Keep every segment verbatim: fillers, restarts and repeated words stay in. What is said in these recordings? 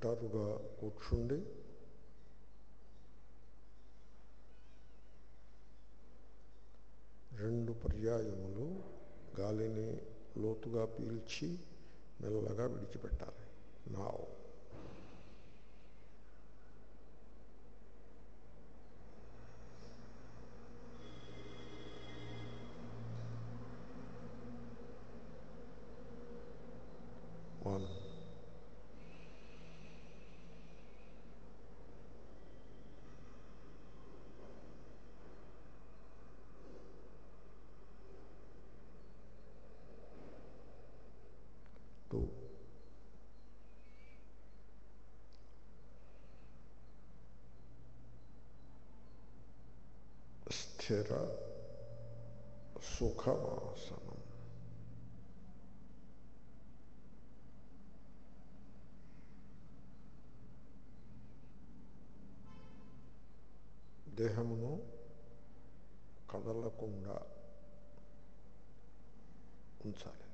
నిటారుగా కూర్చుండి రెండు పర్యాయములు గాలిని లోతుగా పీల్చి మెల్లగా విడిచిపెట్టాలి. నా వన్ టూ స్థిర సుఖవాసనం. దేహమును కదలకుండా ఉంచాలి.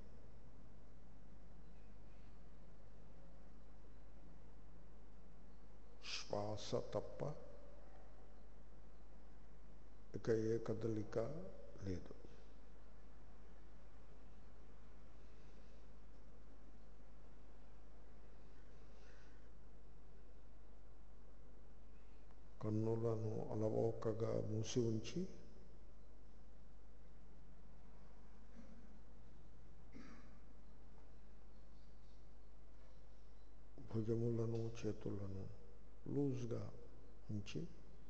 శ్వాస తప్ప ఇక ఏ కదలిక లేదు. కన్నులను అలవోకగా మూసి ఉంచి భుజములను చేతులను లూజ్గా ఉంచి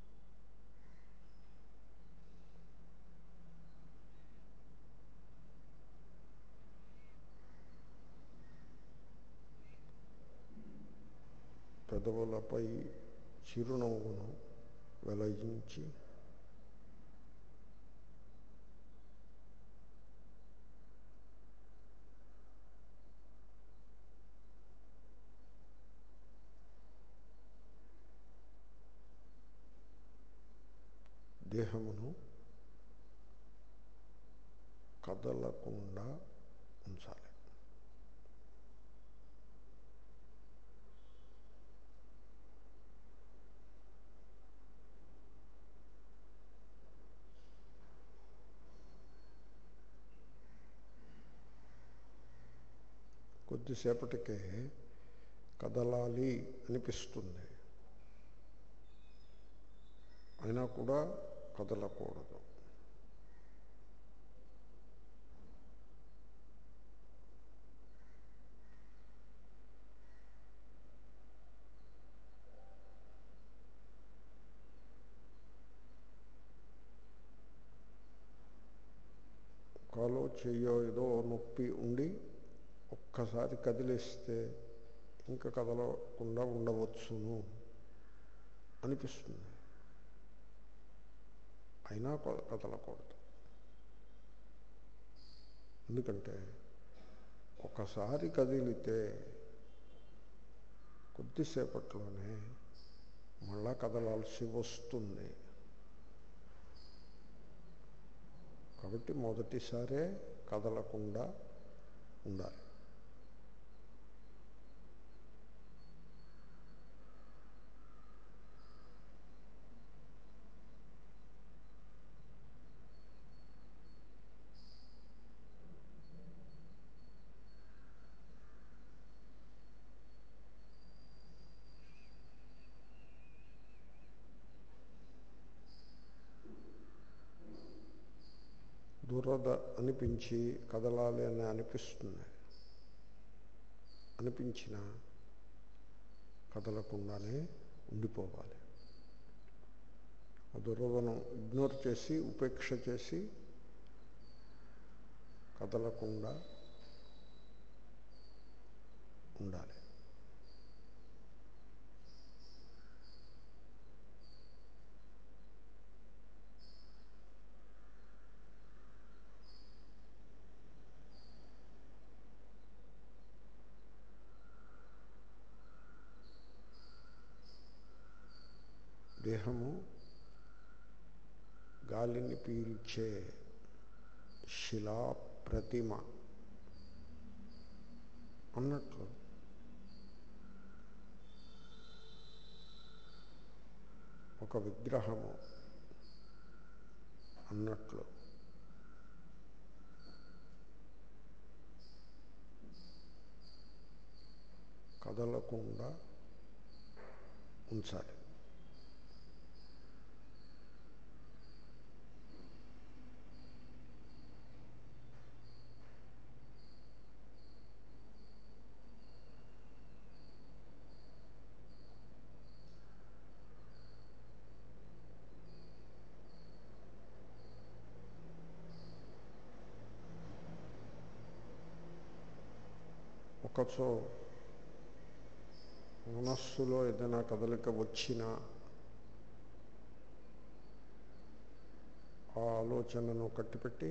పెదవులపై చిరునవ్వును వెలయించి దేహమును కదలకుండా ఉంచాలి. కొద్దిసేపటికే కదలాలి అనిపిస్తుంది, అయినా కూడా కదలకూడదు. కాలో చెయ్యో ఏదో నొప్పి ఉండి ఒక్కసారి కదిలిస్తే ఇంకా కదలకుండా ఉండవచ్చును అనిపిస్తుంది, అయినా కదలకూడదు. ఎందుకంటే ఒకసారి కదిలితే కొద్దిసేపట్లోనే మళ్ళా కదలాల్సి వస్తుంది. కాబట్టి మొదటిసారే కదలకుండా ఉండాలి. దురద అనిపించి కదలాలి అని అనిపిస్తుంది, అనిపించిన కదలకుండానే ఉండిపోవాలి. ఆ దురదను ఇగ్నోర్ చేసి ఉపేక్ష చేసి కదలకుండా ఉండాలి. దేహము గాలిని పీల్చే శిలా ప్రతిమ అన్నట్లు ఒక విగ్రహము అన్నట్లు కదలకుండా ఉంచాలి. ఒకచో మనస్సులో ఏదైనా కదలిక వచ్చినా ఆ ఆలోచనను కట్టిపెట్టి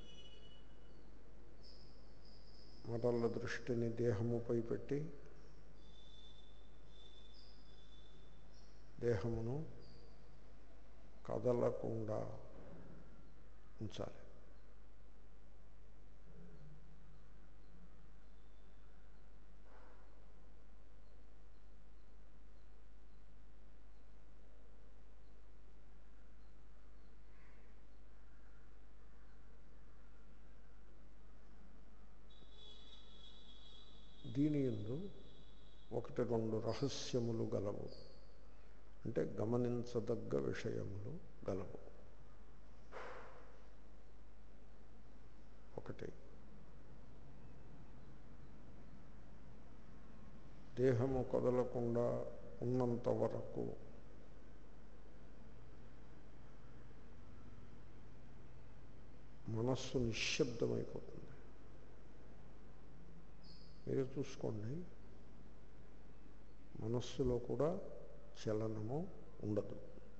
మరల దృష్టిని దేహముపై పెట్టి దేహమును కదలకుండా ఉంచాలి. దీని యందు ఒకటి రెండు రహస్యములు గలవు, అంటే గమనించదగ్గ విషయములు గలవు. ఒకటి, దేహము కదలకుండా ఉన్నంత వరకు మనస్సు నిశ్శబ్దమైపోతుంది. మీరు చూసుకోండి, మనస్సులో కూడా చలనము ఉండదు.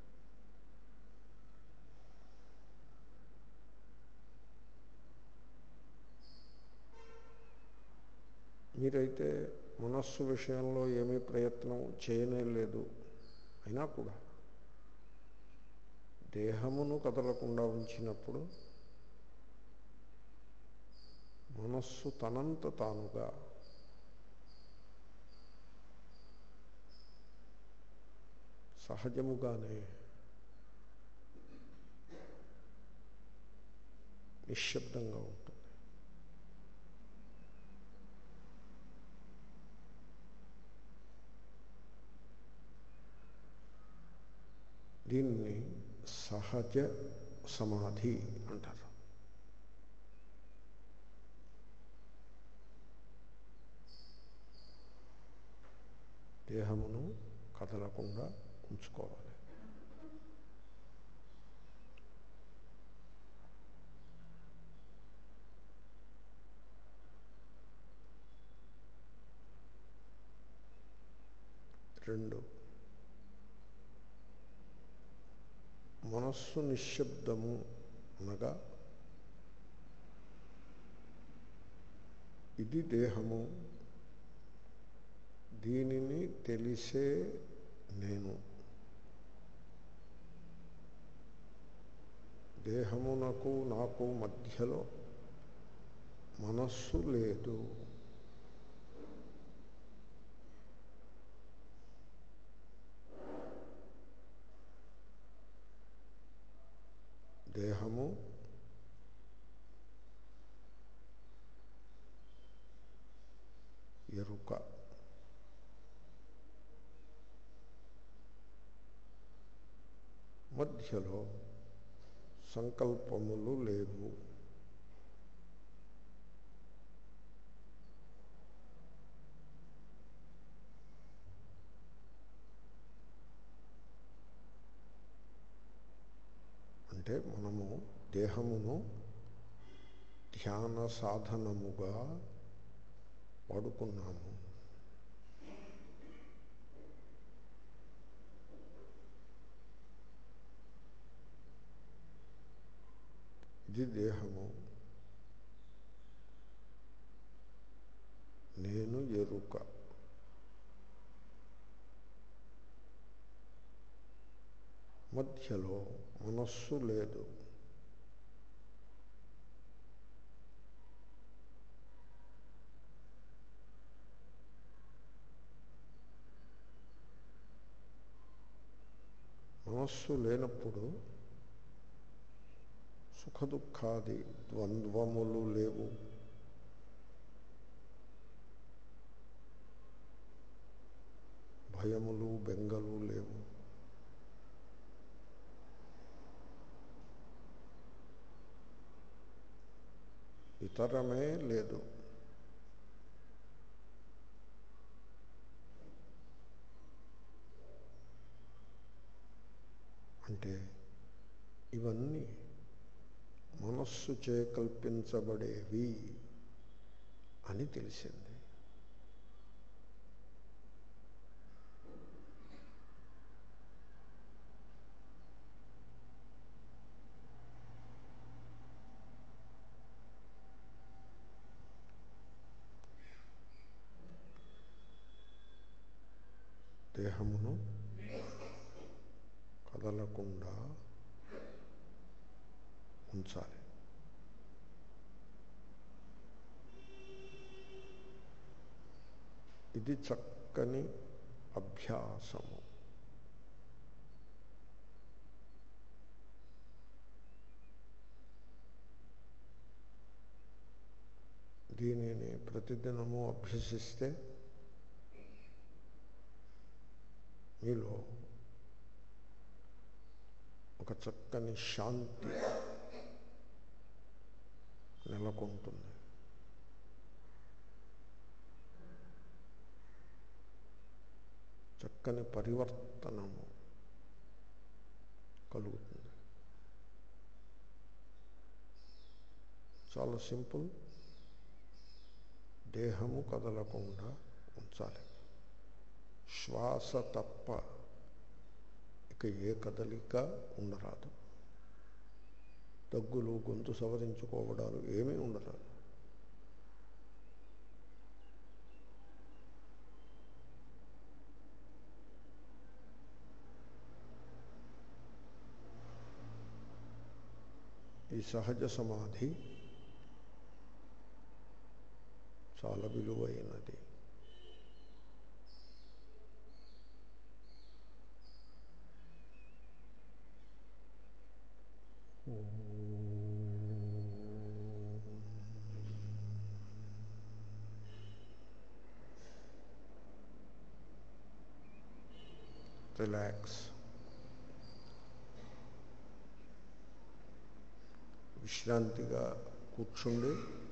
మీరైతే మనస్సు విషయంలో ఏమీ ప్రయత్నం చేయనే లేదు అయినా కూడా దేహమును కదలకుండా ఉంచినప్పుడు మనస్సు తనంత తానుగా సహజముగానే నిశ్శబ్దంగా ఉంటుంది. దీన్ని సహజ సమాధి అంటారు. దేహమును కదలకుండా ఉంచుకోవాలి. రెండు, మనస్సు నిశ్శబ్దము అనగా ఇది దేహము, దీనిని తెలిసే నేను. దేహమునకు నాకు మధ్యలో మనస్సు లేదు. దేహము ఎరుక. మధ్యలో సంకల్పములు లేవు. అంటే మనము దేహమును ధ్యాన సాధనముగా వాడుకున్నాము. ఇది దేహము, నేను ఎరుక. మధ్యలో మనస్సు లేదు. మనస్సు లేనప్పుడు సుఖదుఖాది ద్వంద్వములు లేవు. భయములు బెంగలు లేవు. ఇతరమే లేదు. అంటే ఇవన్నీ మనస్సు చే కల్పించబడేవి అని తెలిసింది. దేహమును కదలకుండా ఉంచాలి. ఇది చక్కని అభ్యాసము. దీనిని ప్రతిదినము అభ్యసిస్తే మీలో ఒక చక్కని శాంతి నెలకొంటుంది. చక్కని పరివర్తనము కలుగుతుంది. చాలా సింపుల్. దేహము కదలకుండా ఉంచాలి. శ్వాస తప్ప ఇక ఏ కదలిక ఉండరాదు. దగ్గులు, గొంతు సవరించుకోవడాలు ఏమీ ఉండరాదు. ఈ సహజ సమాధి చాలా విలువైనది. రిలాక్స్. విశ్రాంతిగా కూర్చుండి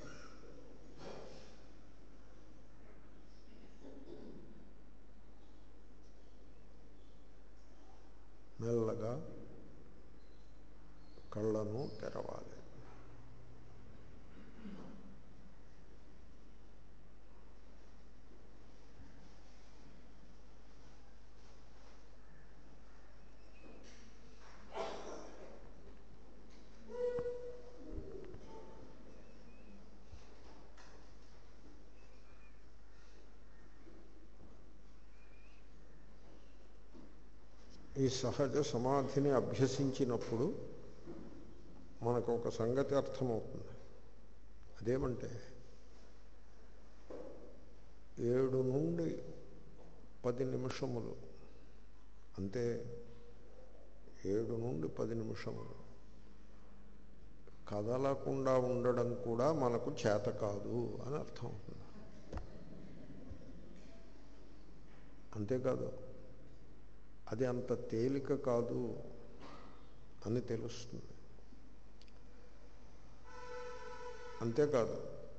మెల్లగా కళ్ళను తెరవాలి. ఈ సహజ సమాధిని అభ్యసించినప్పుడు మనకు ఒక సంగతి అర్థమవుతుంది. అదేమంటే ఏడు నుండి పది నిమిషములు అంతే. ఏడు నుండి పది నిమిషములు కదలకుండా ఉండడం కూడా మనకు చేత కాదు అని అర్థం అవుతుంది. అంతేకాదు, అది అంత తేలిక కాదు అని తెలుస్తుంది. అంతేకాదు,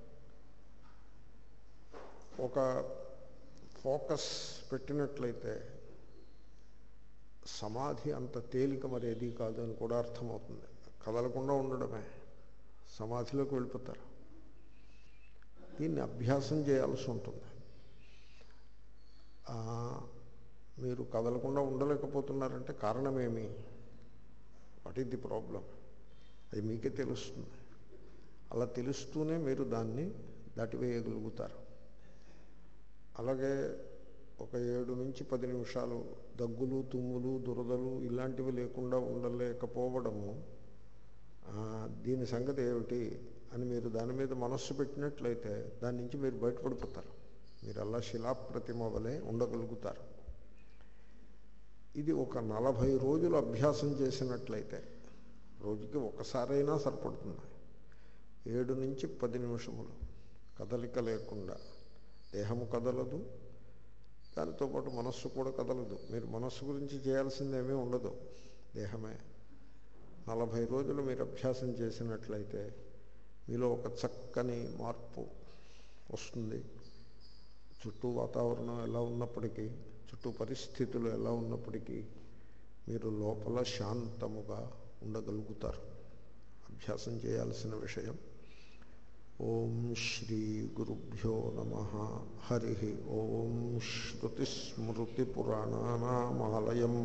ఒక ఫోకస్ పెట్టినట్లయితే సమాధి అంత తేలిక మరేది కాదు అని కూడా అర్థమవుతుంది. కదలకుండా ఉండడమే సమాధిలోకి వెళ్ళిపోతారు. దీన్ని అభ్యాసం చేయాల్సి ఉంటుంది. మీరు కదలకుండా ఉండలేకపోతున్నారంటే కారణమేమి? What is the problem? అది మీకే తెలుస్తుంది. అలా తెలుస్తూనే మీరు దాన్ని దాటివేయగలుగుతారు. అలాగే ఒక ఏడు నుంచి పది నిమిషాలు దగ్గులు, తుమ్ములు, దురదలు ఇలాంటివి లేకుండా ఉండలేకపోవడము, దీని సంగతి ఏమిటి అని మీరు దాని మీద మనస్సు పెట్టినట్లయితే దాని నుంచి మీరు బయటపడిపోతారు. మీరు అలా శిలాప్రతిమ వలె ఉండగలుగుతారు. ఇది ఒక నలభై రోజులు అభ్యాసం చేసినట్లయితే, రోజుకి ఒకసారైనా సరిపడుతుంది, ఏడు నుంచి పది నిమిషములు కదలిక లేకుండా, దేహము కదలదు, దానితో పాటు మనస్సు కూడా కదలదు. మీరు మనస్సు గురించి చేయాల్సిందేమీ ఉండదు, దేహమే. నలభై రోజులు మీరు అభ్యాసం చేసినట్లయితే మీలో ఒక చక్కని మార్పు వస్తుంది. చుట్టూ వాతావరణం ఎలా ఉన్నప్పటికీ, చుట్టూ పరిస్థితులు ఎలా ఉన్నప్పటికీ మీరు లోపల శాంతముగా ఉండగలుగుతారు. అభ్యాసం చేయాల్సిన విషయం. ఓం శ్రీ గురుభ్యో నమః. హరి ఓం. శ్రుతిస్మృతిపురాణానామాలయం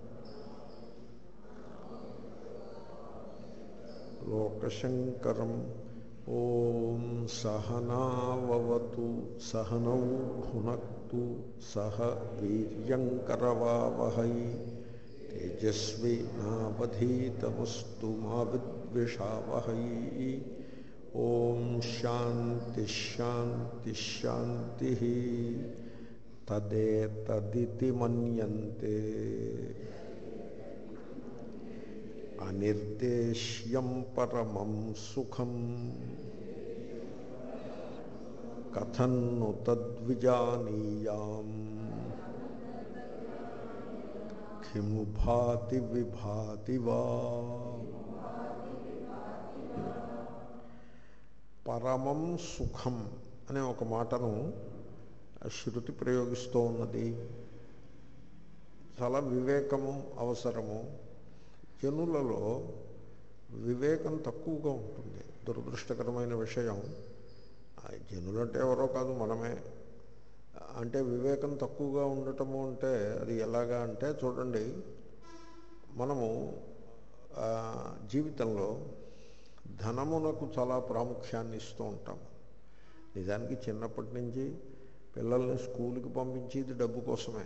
లోకశంకరం. ఓం సహనావవతు సహనౌ భునక్తు సహ వీర్యంకరవావహై తేజస్వి నావధీతమస్తు మా విద్విషావహై. ఓం శాంతి శాంతి శాంతి. తదేతదితి మన్యంతే అనిర్దేశ్యం పరమం సుఖం కథన్ను తద్విజానీయాం కిము భాతి విభాతి వా. పరమం సుఖం అనే ఒక మాటను శృతి ప్రయోగిస్తూ ఉన్నది. చాలా వివేకము అవసరము. జనులలో వివేకం తక్కువగా ఉంటుంది. దురదృష్టకరమైన విషయం. జనులంటే ఎవరో కాదు, మనమే. అంటే వివేకం తక్కువగా ఉండటము అంటే అది ఎలాగా అంటే, చూడండి, మనము జీవితంలో ధనమునకు చాలా ప్రాముఖ్యాన్ని ఇస్తూ ఉంటాము. నిజానికి చిన్నప్పటి నుంచి పిల్లల్ని స్కూల్కి పంపించేది డబ్బు కోసమే.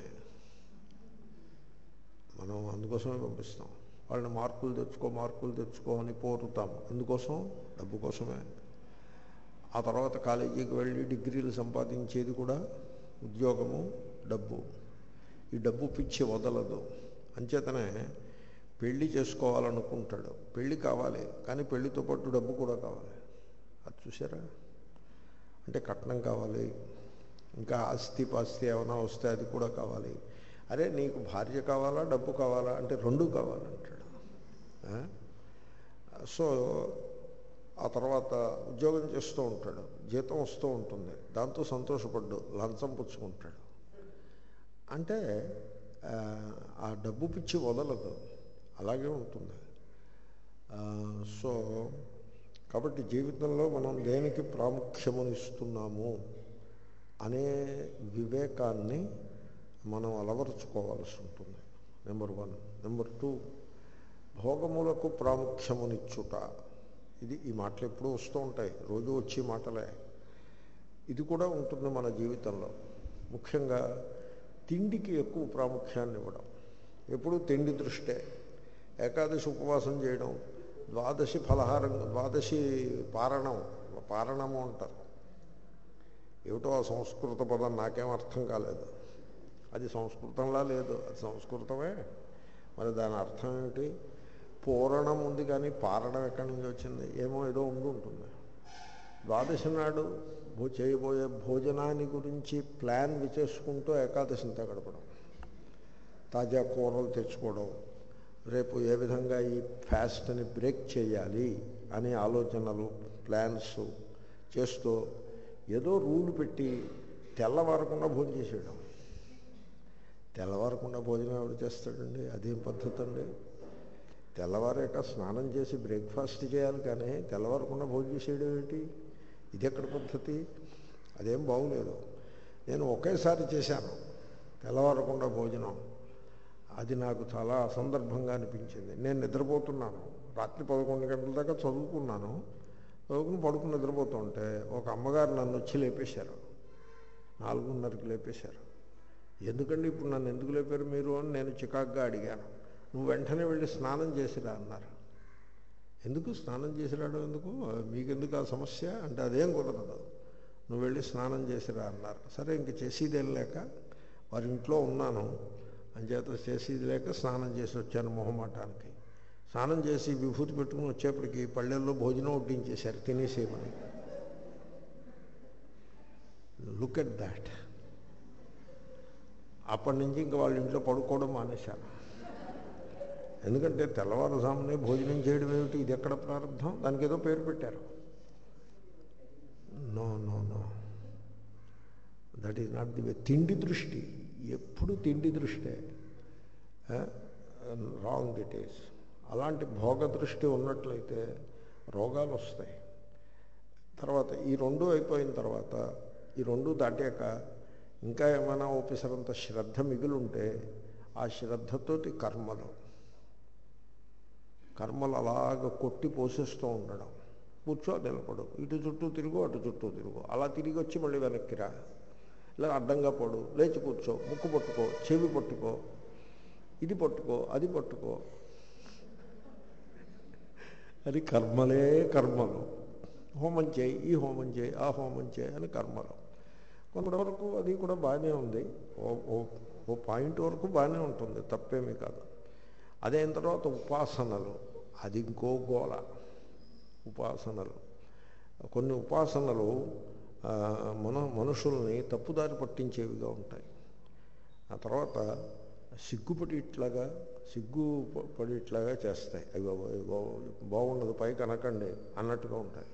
మనం అందుకోసమే పంపిస్తాం. వాళ్ళని మార్కులు తెచ్చుకో మార్కులు తెచ్చుకో అని పోరుతాము. అందుకోసం డబ్బు కోసమే. ఆ తర్వాత కాలేజీకి వెళ్ళి డిగ్రీలు సంపాదించేది కూడా ఉద్యోగము, డబ్బు. ఈ డబ్బు పిచ్చి వదలదు. అంచేతనే పెళ్ళి చేసుకోవాలనుకుంటాడు. పెళ్ళి కావాలి, కానీ పెళ్ళితో పాటు డబ్బు కూడా కావాలి. అది చూసారా? అంటే కట్నం కావాలి, ఇంకా ఆస్తి పాస్తి ఏమైనా వస్తే అది కూడా కావాలి. అరే నీకు భార్య కావాలా డబ్బు కావాలా అంటే రెండు కావాలంటాడు. సో ఆ తర్వాత ఉద్యోగం చేస్తూ ఉంటాడు, జీతం వస్తూ ఉంటుంది, దాంతో సంతోషపడ్డు లంచం పుచ్చుకుంటాడు. అంటే ఆ డబ్బు పిచ్చి వదలదు, అలాగే ఉంటుంది. సో కాబట్టి జీవితంలో మనం దేనికి ప్రాముఖ్యమునిస్తున్నాము అనే వివేకాన్ని మనం అలవరుచుకోవాల్సి ఉంటుంది. Number one. నెంబర్ టూ, భోగములకు ప్రాముఖ్యమునిచ్చుట. ఇది ఈ మాటలు ఎప్పుడూ వస్తూ ఉంటాయి, రోజు వచ్చే మాటలే. ఇది కూడా ఉంటుంది మన జీవితంలో. ముఖ్యంగా తిండికి ఎక్కువ ప్రాముఖ్యాన్ని ఇవ్వడం. ఎప్పుడూ తిండి దృష్టే. ఏకాదశి ఉపవాసం చేయడం, ద్వాదశి ఫలహారం, ద్వాదశి పారణం, పారణము అంటారు. ఏమిటో ఆ సంస్కృత పదం నాకేం అర్థం కాలేదు. అది సంస్కృతంలా లేదు, అది సంస్కృతమే. మరి దాని అర్థం ఏమిటి? పూరణం ఉంది కానీ పారణం ఎక్కడి నుంచి వచ్చింది? ఏమో ఏదో ఉండి ఉంటుంది. ద్వాదశి నాడు భో చేయబోయే భోజనాన్ని గురించి ప్లాన్ విచేసుకుంటూ ఏకాదశింతా గడపడం, తాజా కూరలు తెచ్చుకోవడం, రేపు ఏ విధంగా ఈ ఫాస్ట్ని బ్రేక్ చేయాలి అనే ఆలోచనలు, ప్లాన్స్ చేస్తూ ఏదో రూల్ పెట్టి తెల్లవారకుండా భోజనం చేసేయడం. తెల్లవారకుండా భోజనం ఎవరు చేస్తాడండి? అదేం పద్ధతి అండి? తెల్లవారాక స్నానం చేసి బ్రేక్ఫాస్ట్ చేయాలి, కానీ తెల్లవారకుండా భోజనం చేసేయడం ఏంటి? ఇది ఎక్కడ పద్ధతి? అదేం బాగులేదు. నేను ఒకేసారి చేశాను తెల్లవారకుండా భోజనం. అది నాకు చాలా అసందర్భంగా అనిపించింది. నేను నిద్రపోతున్నాను, రాత్రి పదకొండు గంటల దాకా చదువుకున్నాను. చదువుకుని పడుకుని నిద్రపోతుంటే ఒక అమ్మగారు నన్ను వచ్చి లేపేశారు. నాలుగున్నరకి లేపేశారు. ఎందుకండి ఇప్పుడు నన్ను ఎందుకు లేపారు మీరు అని నేను చికాగ్గా అడిగాను. నువ్వు వెంటనే వెళ్ళి స్నానం చేసిరా అన్నారు. ఎందుకు స్నానం చేసిరాడు? ఎందుకు మీకెందుకు ఆ సమస్య అంటే అదేం కుదరదు, నువ్వు వెళ్ళి స్నానం చేసిరా అన్నారు. సరే ఇంక చేసేదేం లేక వారి ఇంట్లో ఉన్నాను. అంచేత చేసేది లేక స్నానం చేసి వచ్చాను మొహమాటానికి. స్నానం చేసి విభూతి పెట్టుకుని వచ్చేప్పటికి పళ్ళెల్లో భోజనం వడ్డించేశారు తినేసేమని. Look at that. అప్పటి నుంచి ఇంకా వాళ్ళ ఇంట్లో పడుకోవడం మానేశాను. ఎందుకంటే తెల్లవారుజామునే భోజనం చేయడం ఏమిటి, ఇది ఎక్కడ ప్రారంభం? దానికి ఏదో పేరు పెట్టారు. No no no that is not the way. తిండి దృష్టి ఎప్పుడు తిండి దృష్టే. Wrong it is. అలాంటి భోగ దృష్టి ఉన్నట్లయితే రోగాలు వస్తాయి. తర్వాత ఈ రెండు అయిపోయిన తర్వాత, ఈ రెండు దాటాక ఇంకా ఏమైనా ఓపెసరంత శ్రద్ధ మిగిలింటే ఆ శ్రద్ధతోటి కర్మలు కర్మలు అలాగ కొట్టి పోసేస్తూ ఉండడం. కూర్చో, నిలబడు, ఇటు చుట్టూ తిరుగు, అటు చుట్టూ తిరుగు, అలా తిరిగి వచ్చి మళ్ళీ వెనక్కిరా, ఇలా అడ్డంగా పడు, లేచి కూర్చో, ముక్కు పట్టుకో, చెవి పట్టుకో, ఇది పట్టుకో, అది పట్టుకో. అది కర్మలే కర్మలు. హోమం చేయి, ఈ హోమం చేయి, ఆ హోమం చేయి అని కర్మలు. కొంతవరకు అది కూడా బాగానే ఉంది. ఓ ఓ పాయింట్ వరకు బాగానే ఉంటుంది, తప్పేమీ కాదు. అదైన తర్వాత ఉపాసనలు, అది ఇంకో గోల. ఉపాసనలు, కొన్ని ఉపాసనలు మన మనుషుల్ని తప్పుదారి పట్టించేవిగా ఉంటాయి. ఆ తర్వాత సిగ్గుపడిట్లాగా సిగ్గు పడిట్లాగా చేస్తాయి. అవి బాగుండదు, పైకి అనకండి అన్నట్టుగా ఉంటాయి.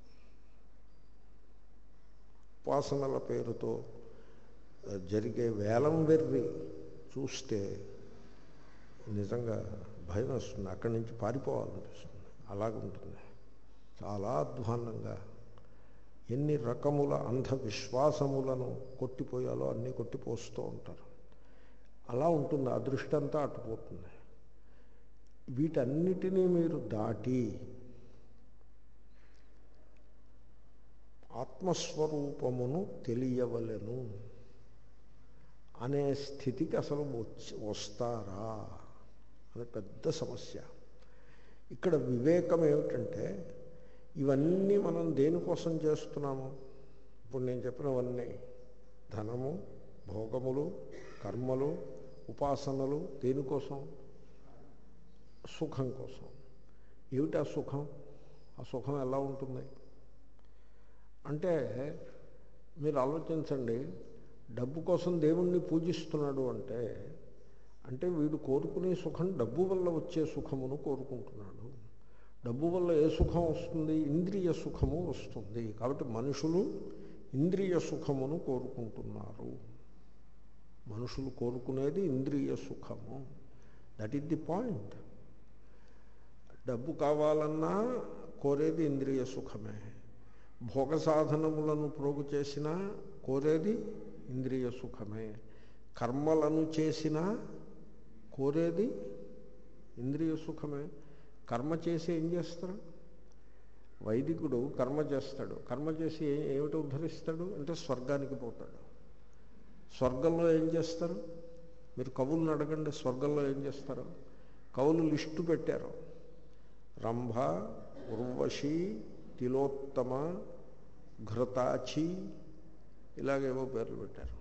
ఉపాసనల పేరుతో జరిగే వేలం వెర్రి చూస్తే నిజంగా భయం వస్తుంది, అక్కడి నుంచి పారిపోవాలనిపిస్తుంది. అలాగుంటుంది, చాలా అధ్వాన్నంగా. ఎన్ని రకముల అంధవిశ్వాసములను కొట్టిపోయాలో అన్నీ కొట్టిపోస్తూ ఉంటారు. అలా ఉంటుంది, ఆ దృష్టి అంతా అటుపోతుంది. వీటన్నిటినీ మీరు దాటి ఆత్మస్వరూపమును తెలియవలెను అనే స్థితికి అసలు వచ్చి వస్తారా అది పెద్ద సమస్య. ఇక్కడ వివేకం ఏమిటంటే, ఇవన్నీ మనం దేనికోసం చేస్తున్నాము? ఇప్పుడు నేను చెప్పినవన్నీ ధనము, భోగములు, కర్మలు, ఉపాసనలు దేనికోసం? సుఖం కోసం. ఏమిటి ఆ సుఖం? ఆ సుఖం ఎలా ఉంటుంది అంటే, మీరు ఆలోచించండి. డబ్బు కోసం దేవుణ్ణి పూజిస్తున్నాడు అంటే అంటే వీడు కోరుకునే సుఖం డబ్బు వల్ల వచ్చే సుఖమును కోరుకుంటున్నాడు. డబ్బు వల్ల ఏ సుఖం వస్తుంది? ఇంద్రియ సుఖము వస్తుంది. కాబట్టి మనుషులు ఇంద్రియ సుఖమును కోరుకుంటున్నారు. మనుషులు కోరుకునేది ఇంద్రియ సుఖము. That is the point. డబ్బు కావాలన్నా కోరేది ఇంద్రియ సుఖమే. భోగ సాధనములను ప్రోగు చేసినా కోరేది ఇంద్రియ సుఖమే. కర్మలను చేసినా కోరేది ఇంద్రియ సుఖమే. కర్మ చేసి ఏం చేస్తారు? వైదికుడు కర్మ చేస్తాడు. కర్మ చేసి ఏమిటి ఉద్ధరిస్తాడు అంటే స్వర్గానికి పోతాడు. స్వర్గంలో ఏం చేస్తారు? మీరు కవులను అడగండి, స్వర్గంలో ఏం చేస్తారు? కవులు లిస్టు పెట్టారు. రంభ, ఉర్వశి, తిలోత్తమ, ఘృతాచి, ఇలాగేవో పేర్లు పెట్టారు.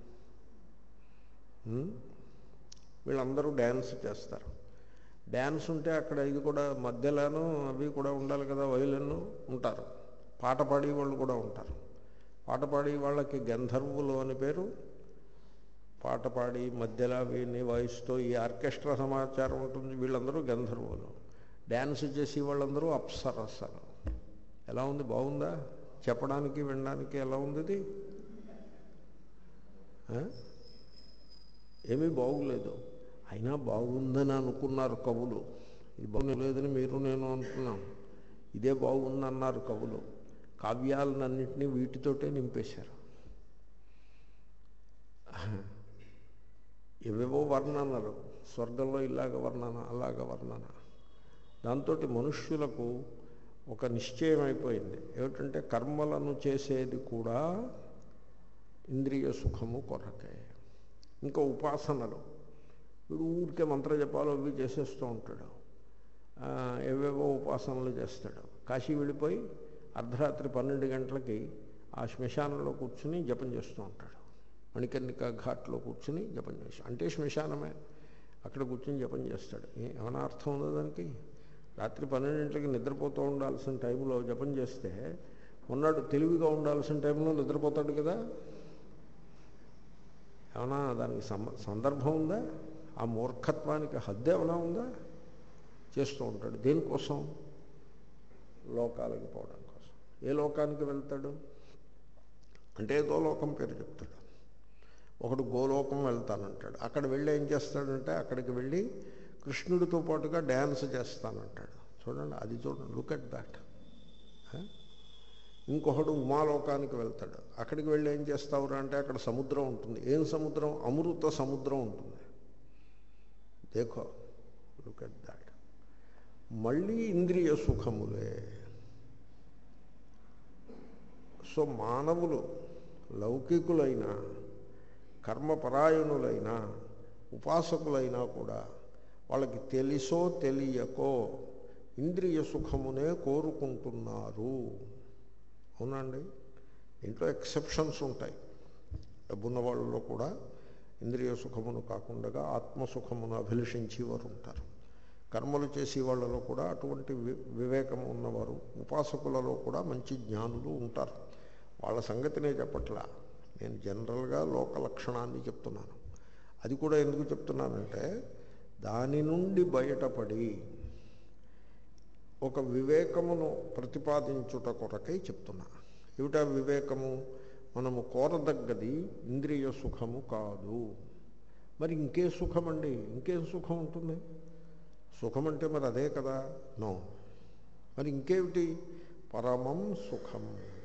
వీళ్ళందరూ డ్యాన్స్ చేస్తారు. డ్యాన్స్ ఉంటే అక్కడ ఇది కూడా మధ్యలోనూ అవి కూడా ఉండాలి కదా, వైలెన్ను ఉంటారు. పాట పాడే వాళ్ళు కూడా ఉంటారు. పాట పాడే వాళ్ళకి గంధర్వులు అని పేరు. పాట పాడి మధ్యలో వీడిని వాయిస్తూ ఈ ఆర్కెస్ట్రా సమాచారం ఉంటుంది. వీళ్ళందరూ గంధర్వులు. డ్యాన్స్ చేసి వాళ్ళందరూ అప్సరసలు. ఎలా ఉంది? బాగుందా? చెప్పడానికి వినడానికి ఎలా ఉంది? ఇది ఏమీ బాగులేదు. అయినా బాగుందని అనుకున్నారు కవులు. ఇది బాగులేదని మీరు నేను అంటున్నాం. ఇదే బాగుందన్నారు కవులు. కావ్యాలన్నింటినీ వీటితోటే నింపేశారు. ఏవేవో వర్ణనలు, స్వర్గంలో ఇలాగ వర్ణన, అలాగ వర్ణన. దాంతో మనుష్యులకు ఒక నిశ్చయం అయిపోయింది. ఏమిటంటే కర్మలను చేసేది కూడా ఇంద్రియ సుఖము కొరకే. ఇంకా ఉపాసనలు, వీడు ఊరికే మంత్ర జపాలు అవి చేసేస్తూ ఉంటాడు. ఏవేవో ఉపాసనలు చేస్తాడు. కాశీ వెళ్ళిపోయి అర్ధరాత్రి పన్నెండు గంటలకి ఆ శ్మశానంలో కూర్చుని జపం చేస్తూ ఉంటాడు. మణికర్ణిక ఘాట్లో కూర్చుని జపం చేసి, అంటే శ్మశానమే. అక్కడ కూర్చొని జపం చేస్తాడు. ఏమైనా అర్థం ఉందో దానికి? రాత్రి పన్నెండింటికి నిద్రపోతూ ఉండాల్సిన టైంలో జపం చేస్తే ఉన్నాడు తెలివిగా ఉండాల్సిన టైంలో నిద్రపోతాడు కదా. ఏమైనా దానికి సందర్భం ఉందా? ఆ మూర్ఖత్వానికి హద్దు ఏమైనా ఉందా? చేస్తూ ఉంటాడు. దేనికోసం? లోకాలకి పోవడం కోసం. ఏ లోకానికి వెళ్తాడు అంటే ఏదో లోకం పేరు చెప్తాడు. ఒకడు గోలోకం వెళ్తానంటాడు. అక్కడ వెళ్ళి ఏం చేస్తాడంటే అక్కడికి వెళ్ళి కృష్ణుడితో పాటుగా డ్యాన్స్ చేస్తానంటాడు. చూడండి, అది చూడండి, లుక్ అట్ దాట్. ఇంకొకడు ఉమాలోకానికి వెళ్తాడు. అక్కడికి వెళ్ళి ఏం చేస్తావురా అంటే అక్కడ సముద్రం ఉంటుంది. ఏం సముద్రం? అమృత సముద్రం ఉంటుంది. దేఖో, లుక్ అట్ దాట్. మళ్ళీ ఇంద్రియ సుఖములే. సో మానవులు లౌకికులైన కర్మపరాయణులైన ఉపాసకులైనా కూడా వాళ్ళకి తెలుసో తెలియకో ఇంద్రియ సుఖమునే కోరుకుంటున్నారు. అవునండి, ఇంట్లో ఎక్సెప్షన్స్ ఉంటాయి. డబ్బున్న వాళ్ళలో కూడా ఇంద్రియ సుఖమును కాకుండా ఆత్మసుఖమును అభిలషించి వారు ఉంటారు. కర్మలు చేసే వాళ్ళలో కూడా అటువంటి వివేకం ఉన్నవారు, ఉపాసకులలో కూడా మంచి జ్ఞానులు ఉంటారు. వాళ్ళ సంగతి నేను చెప్పట్లా, నేను జనరల్గా లోక లక్షణాన్ని చెప్తున్నాను. అది కూడా ఎందుకు చెప్తున్నానంటే దాని నుండి బయటపడి ఒక వివేకమును ప్రతిపాదించుట కొరకై చెప్తున్నా. ఏమిటా వివేకము? మనము కోరదగ్గది ఇంద్రియ సుఖము కాదు. మరి ఇంకే సుఖం అండి? ఇంకేం సుఖం ఉంటుంది? సుఖం అంటే మరి అదే కదా? నో. మరి ఇంకేమిటి? పరమం సుఖం.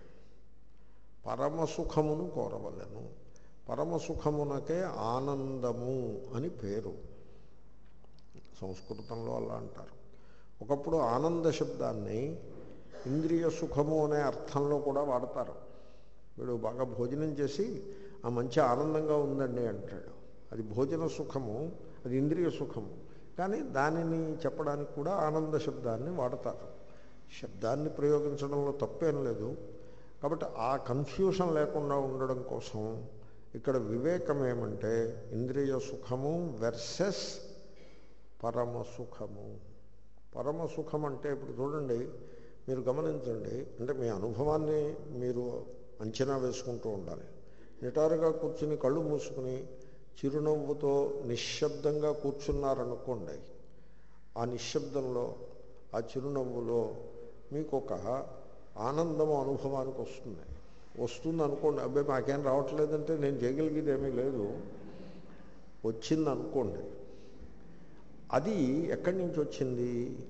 పరమసుఖమును కోరవలెను. పరమసుఖమునకే ఆనందము అని పేరు. సంస్కృతంలో అలా అంటారు. ఒకప్పుడు ఆనంద శబ్దాన్ని ఇంద్రియ సుఖము అనే అర్థంలో కూడా వాడతారు. వీడు బాగా భోజనం చేసి ఆ మంచి ఆనందంగా ఉందండి అంటాడు. అది భోజన సుఖము, అది ఇంద్రియ సుఖము. కానీ దానిని చెప్పడానికి కూడా ఆనంద శబ్దాన్ని వాడతారు. శబ్దాన్ని ప్రయోగించడంలో తప్పేం లేదు. కాబట్టి ఆ కన్ఫ్యూషన్ లేకుండా ఉండడం కోసం ఇక్కడ వివేకం ఏమంటే ఇంద్రియ సుఖము వెర్సెస్ పరమసుఖము. పరమసుఖం అంటే ఇప్పుడు చూడండి, మీరు గమనించండి, అంటే మీ అనుభవాన్ని మీరు అంచనా వేసుకుంటూ ఉండాలి. నిటారుగా కూర్చుని కళ్ళు మూసుకుని చిరునవ్వుతో నిశ్శబ్దంగా కూర్చున్నారనుకోండి, ఆ నిశ్శబ్దంలో ఆ చిరునవ్వులో మీకు ఒక ఆనందము అనుభవానికి వస్తుంది. వస్తుంది అనుకోండి. అబ్బాయి మాకేం రావట్లేదంటే నేను చేయగలిగేది ఏమీ లేదు, వచ్చింది అనుకోండి. అది ఎక్కడి నుంచి వచ్చింది?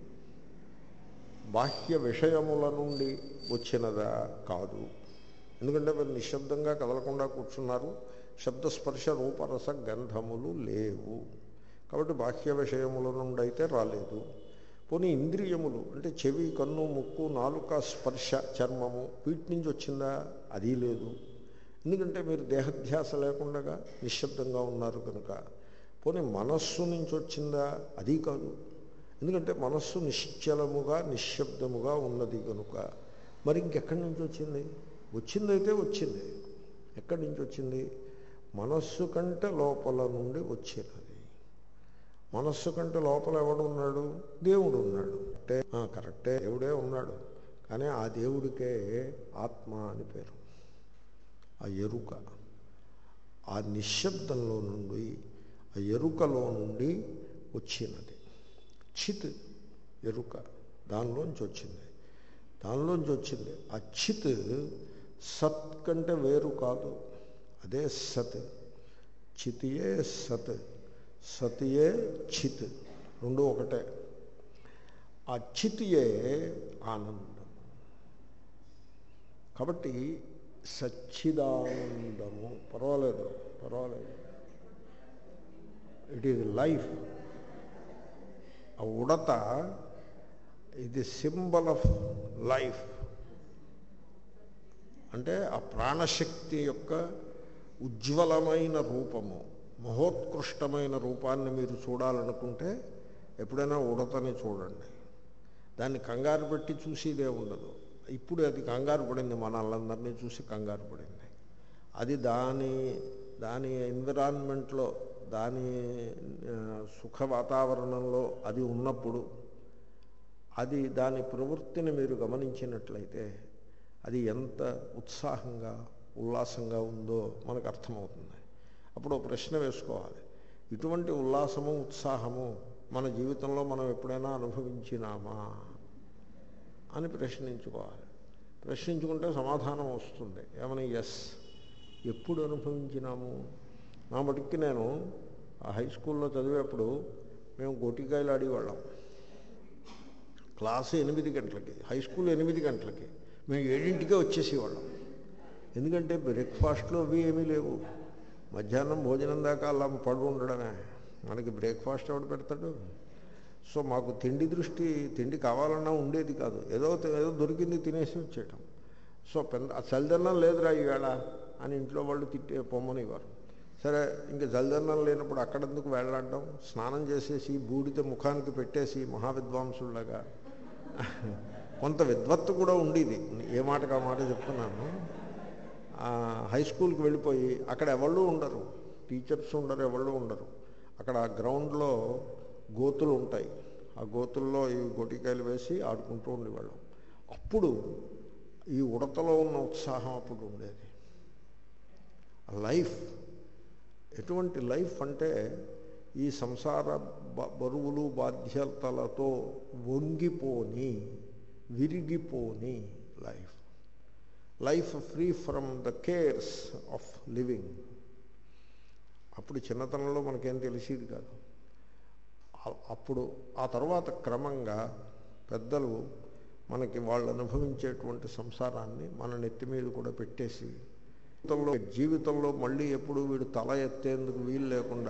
బాహ్య విషయముల నుండి వచ్చినదా? కాదు. ఎందుకంటే మీరు నిశ్శబ్దంగా కదలకుండా కూర్చున్నారు. శబ్దస్పర్శ రూపరస గంధములు లేవు. కాబట్టి బాహ్య విషయముల నుండి అయితే రాలేదు. పోనీ ఇంద్రియములు అంటే చెవి, కన్ను, ముక్కు, నాలుక, స్పర్శ, చర్మము, వీటి నుంచి వచ్చిందా? అది లేదు. ఎందుకంటే మీరు దేహధ్యాస లేకుండా నిశ్శబ్దంగా ఉన్నారు కనుక. పోనీ మనస్సు నుంచి వచ్చిందా? అది కాదు. ఎందుకంటే మనస్సు నిశ్చలముగా నిశ్శబ్దముగా ఉన్నది కనుక. మరి ఇంకెక్కడి నుంచి వచ్చింది? వచ్చిందైతే వచ్చింది. ఎక్కడి నుంచి వచ్చింది? మనస్సు కంటే లోపల నుండి వచ్చినది. మనస్సు కంటే లోపల ఎవడున్నాడు? దేవుడు ఉన్నాడు. అంటే కరెక్టే, దేవుడే ఉన్నాడు. కానీ ఆ దేవుడికే ఆత్మ అని పేరు. ఆ ఎరుక, ఆ నిశ్శబ్దంలో నుండి, ఆ ఎరుకలో నుండి వచ్చినది. చిత్ ఎరుక, దానిలోంచి వచ్చింది. దానిలోంచి వచ్చింది. ఆ చిత్ సత్ కంటే వేరు కాదు. అదే సత్. చితియే సత్, సతియే చిత్, రెండు ఒకటే. ఆ చితియే ఆనందం. కాబట్టి సచ్చిదానందము. పర్వాలేదు, పర్వాలేదు. It is life. ఆ ఉడత ఇది సింబల్ ఆఫ్ లైఫ్. అంటే ఆ ప్రాణశక్తి యొక్క ఉజ్వలమైన రూపము, మహోత్కృష్టమైన రూపాన్ని మీరు చూడాలనుకుంటే ఎప్పుడైనా ఉడతని చూడండి. దాన్ని కంగారు పెట్టి చూసేదే ఉండదు. ఇప్పుడు అది కంగారు పడింది, మనల్లందరినీ చూసి కంగారు పడింది. అది దాని దాని ఎన్విరాన్మెంట్లో దాని సుఖ వాతావరణంలో అది ఉన్నప్పుడు అది దాని ప్రవృత్తిని మీరు గమనించినట్లయితే అది ఎంత ఉత్సాహంగా ఉల్లాసంగా ఉందో మనకు అర్థమవుతుంది. అప్పుడు ప్రశ్న వేసుకోవాలి, ఇటువంటి ఉల్లాసము ఉత్సాహము మన జీవితంలో మనం ఎప్పుడైనా అనుభవించినామా అని ప్రశ్నించుకోవాలి. ప్రశ్నించుకుంటే సమాధానం వస్తుంది. ఏమని? ఎస్, ఎప్పుడు అనుభవించినాము. నా మటుక్కి నేను హై స్కూల్లో చదివేప్పుడు మేము గోటికాయలు ఆడేవాళ్ళం. క్లాసు ఎనిమిది గంటలకి, హై స్కూల్ ఎనిమిది గంటలకి, మేము ఏడింటికే వచ్చేసేవాళ్ళం. ఎందుకంటే బ్రేక్ఫాస్ట్లో అవి ఏమీ లేవు. మధ్యాహ్నం భోజనం దాకా అలా పడు ఉండడమే, మనకి బ్రేక్ఫాస్ట్ ఎవడు పెడతాడు. సో మాకు తిండి దృష్టి, తిండి కావాలన్నా ఉండేది కాదు. ఏదో ఏదో దొరికింది తినేసి వచ్చేయటం. సో పెద్ద చలిదన్నం లేదురా ఈవేళ అని ఇంట్లో వాళ్ళు తిట్టే పొమ్మనివారు. సరే, ఇంకా జలదన్నం లేనప్పుడు అక్కడెందుకు వెళ్ళాడడం, స్నానం చేసేసి బూడిద ముఖానికి పెట్టేసి మహావిద్వాంసులాగా కొంత విద్వత్తు కూడా ఉండేది. ఏ మాటకు ఆ మాట చెప్తున్నాను. హై స్కూల్కి వెళ్ళిపోయి అక్కడ ఎవళ్ళు ఉండరు, టీచర్స్ ఉండరు, ఎవళ్ళు ఉండరు. అక్కడ గ్రౌండ్లో గోతులు ఉంటాయి. ఆ గోతుల్లో ఈ గోటికాయలు వేసి ఆడుకుంటూ ఉండేవాళ్ళం. అప్పుడు ఈ ఉడతలో ఉన్న ఉత్సాహం అప్పుడు ఉండేది. లైఫ్ ఎటువంటి లైఫ్ అంటే ఈ సంసార బరువులు బాధ్యతలతో వంగిపోని, విరిగిపోని life. Life free from the cares of living. అప్పుడు చిన్నతనంలో మనకేం తెలిసేది కాదు. అప్పుడు ఆ తర్వాత క్రమంగా పెద్దలు మనకి వాళ్ళు అనుభవించేటువంటి సంసారాన్ని మన నెత్తి మీద కూడా పెట్టేసి జీవితంలో జీవితంలో మళ్ళీ ఎప్పుడు వీడు తల ఎత్తేందుకు వీలు లేకుండా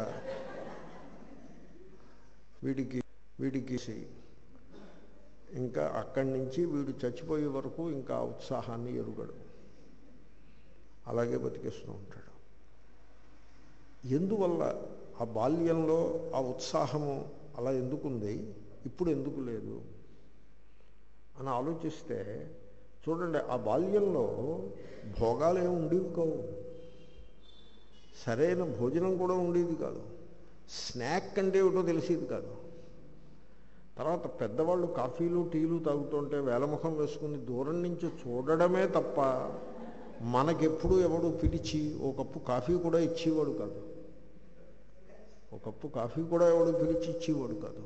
వీడికి వీడికి ఇంకా అక్కడి నుంచి వీడు చచ్చిపోయే వరకు ఇంకా ఉత్సాహాన్ని ఎరుగడు, అలాగే బతికేస్తూ ఉంటాడు. ఎందువల్ల ఆ బాల్యంలో ఆ ఉత్సాహము అలా ఎందుకుంది, ఇప్పుడు ఎందుకు లేదు అని ఆలోచిస్తే చూడండి, ఆ బాల్యంలో భోగాలు ఏమి ఉండేవి కావు, సరైన భోజనం కూడా ఉండేది కాదు, స్నాక్ అంటే ఏమిటో తెలిసేది కాదు. తర్వాత పెద్దవాళ్ళు కాఫీలు టీలు తాగుతుంటే వేలముఖం వేసుకుని దూరం నుంచి చూడడమే తప్ప మనకెప్పుడు ఎవడు పిలిచి ఓ కప్పు కాఫీ కూడా ఇచ్చేవాడు కాదు. ఒక కప్పు కాఫీ కూడా ఎవడు పిలిచి ఇచ్చేవాడు కాదు.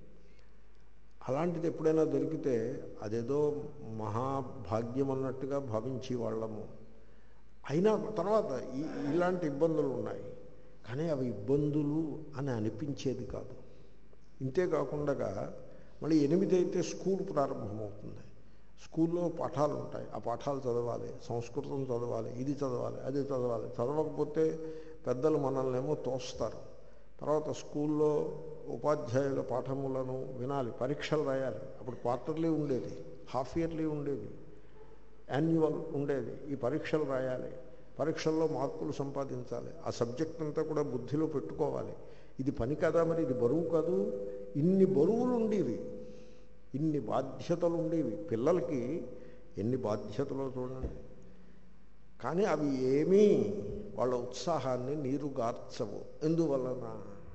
అలాంటిది ఎప్పుడైనా దొరికితే అదేదో మహాభాగ్యం అన్నట్టుగా భావించే వాళ్ళము. అయినా తర్వాత ఈ ఇలాంటి ఇబ్బందులు ఉన్నాయి, కానీ అవి ఇబ్బందులు అని అనిపించేది కాదు. ఇంతేకాకుండా మళ్ళీ ఎనిమిది అయితే స్కూల్ ప్రారంభమవుతుంది. స్కూల్లో పాఠాలు ఉంటాయి, ఆ పాఠాలు చదవాలి, సంస్కృతం చదవాలి, ఇది చదవాలి, అది చదవాలి. చదవకపోతే పెద్దలు మనల్ని ఏమో తోస్తారు. తర్వాత స్కూల్లో ఉపాధ్యాయుల పాఠములను వినాలి, పరీక్షలు రాయాలి. అప్పుడు క్వార్టర్లీ ఉండేది, హాఫ్ ఇయర్లీ ఉండేది, యాన్యువల్ ఉండేది. ఈ పరీక్షలు రాయాలి, పరీక్షల్లో మార్కులు సంపాదించాలి. ఆ సబ్జెక్ట్ అంతా కూడా బుద్ధిలో పెట్టుకోవాలి. ఇది పని కదా, మరి ఇది బరువు కాదు. ఇన్ని బరువులు ఉండేవి, ఇన్ని బాధ్యతలు ఉండేవి. పిల్లలకి ఎన్ని బాధ్యతలు చూడండి. కానీ అవి ఏమీ వాళ్ళ ఉత్సాహాన్ని నీరుగార్చవు. ఎందువలన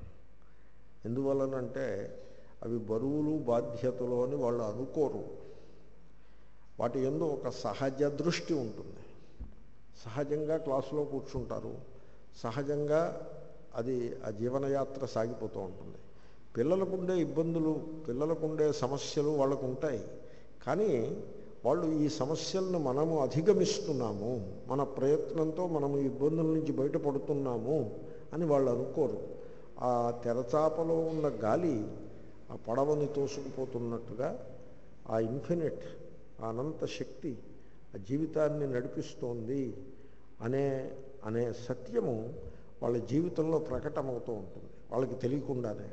ఎందువలనంటే అవి బరువులు బాధ్యతలు అని వాళ్ళు అనుకోరు. వాటి యందు ఒక సహజ దృష్టి ఉంటుంది. సహజంగా క్లాసులో కూర్చుంటారు, సహజంగా అది ఆ జీవనయాత్ర సాగిపోతూ ఉంటుంది. పిల్లలకుండే ఇబ్బందులు, పిల్లలకుండే సమస్యలు వాళ్ళకు ఉంటాయి. కానీ వాళ్ళు ఈ సమస్యలను మనము అధిగమిస్తున్నాము, మన ప్రయత్నంతో మనము ఇబ్బందుల నుంచి బయటపడుతున్నాము అని వాళ్ళు అనుకోరు. ఆ తెరచాపలో ఉన్న గాలి ఆ పడవని తోసుకుపోతున్నట్టుగా ఆ ఇన్ఫినిట్, ఆ అనంత శక్తి ఆ జీవితాన్ని నడిపిస్తోంది అనే అనే సత్యము వాళ్ళ జీవితంలో ప్రకటమవుతూ ఉంటుంది, వాళ్ళకి తెలియకుండానే.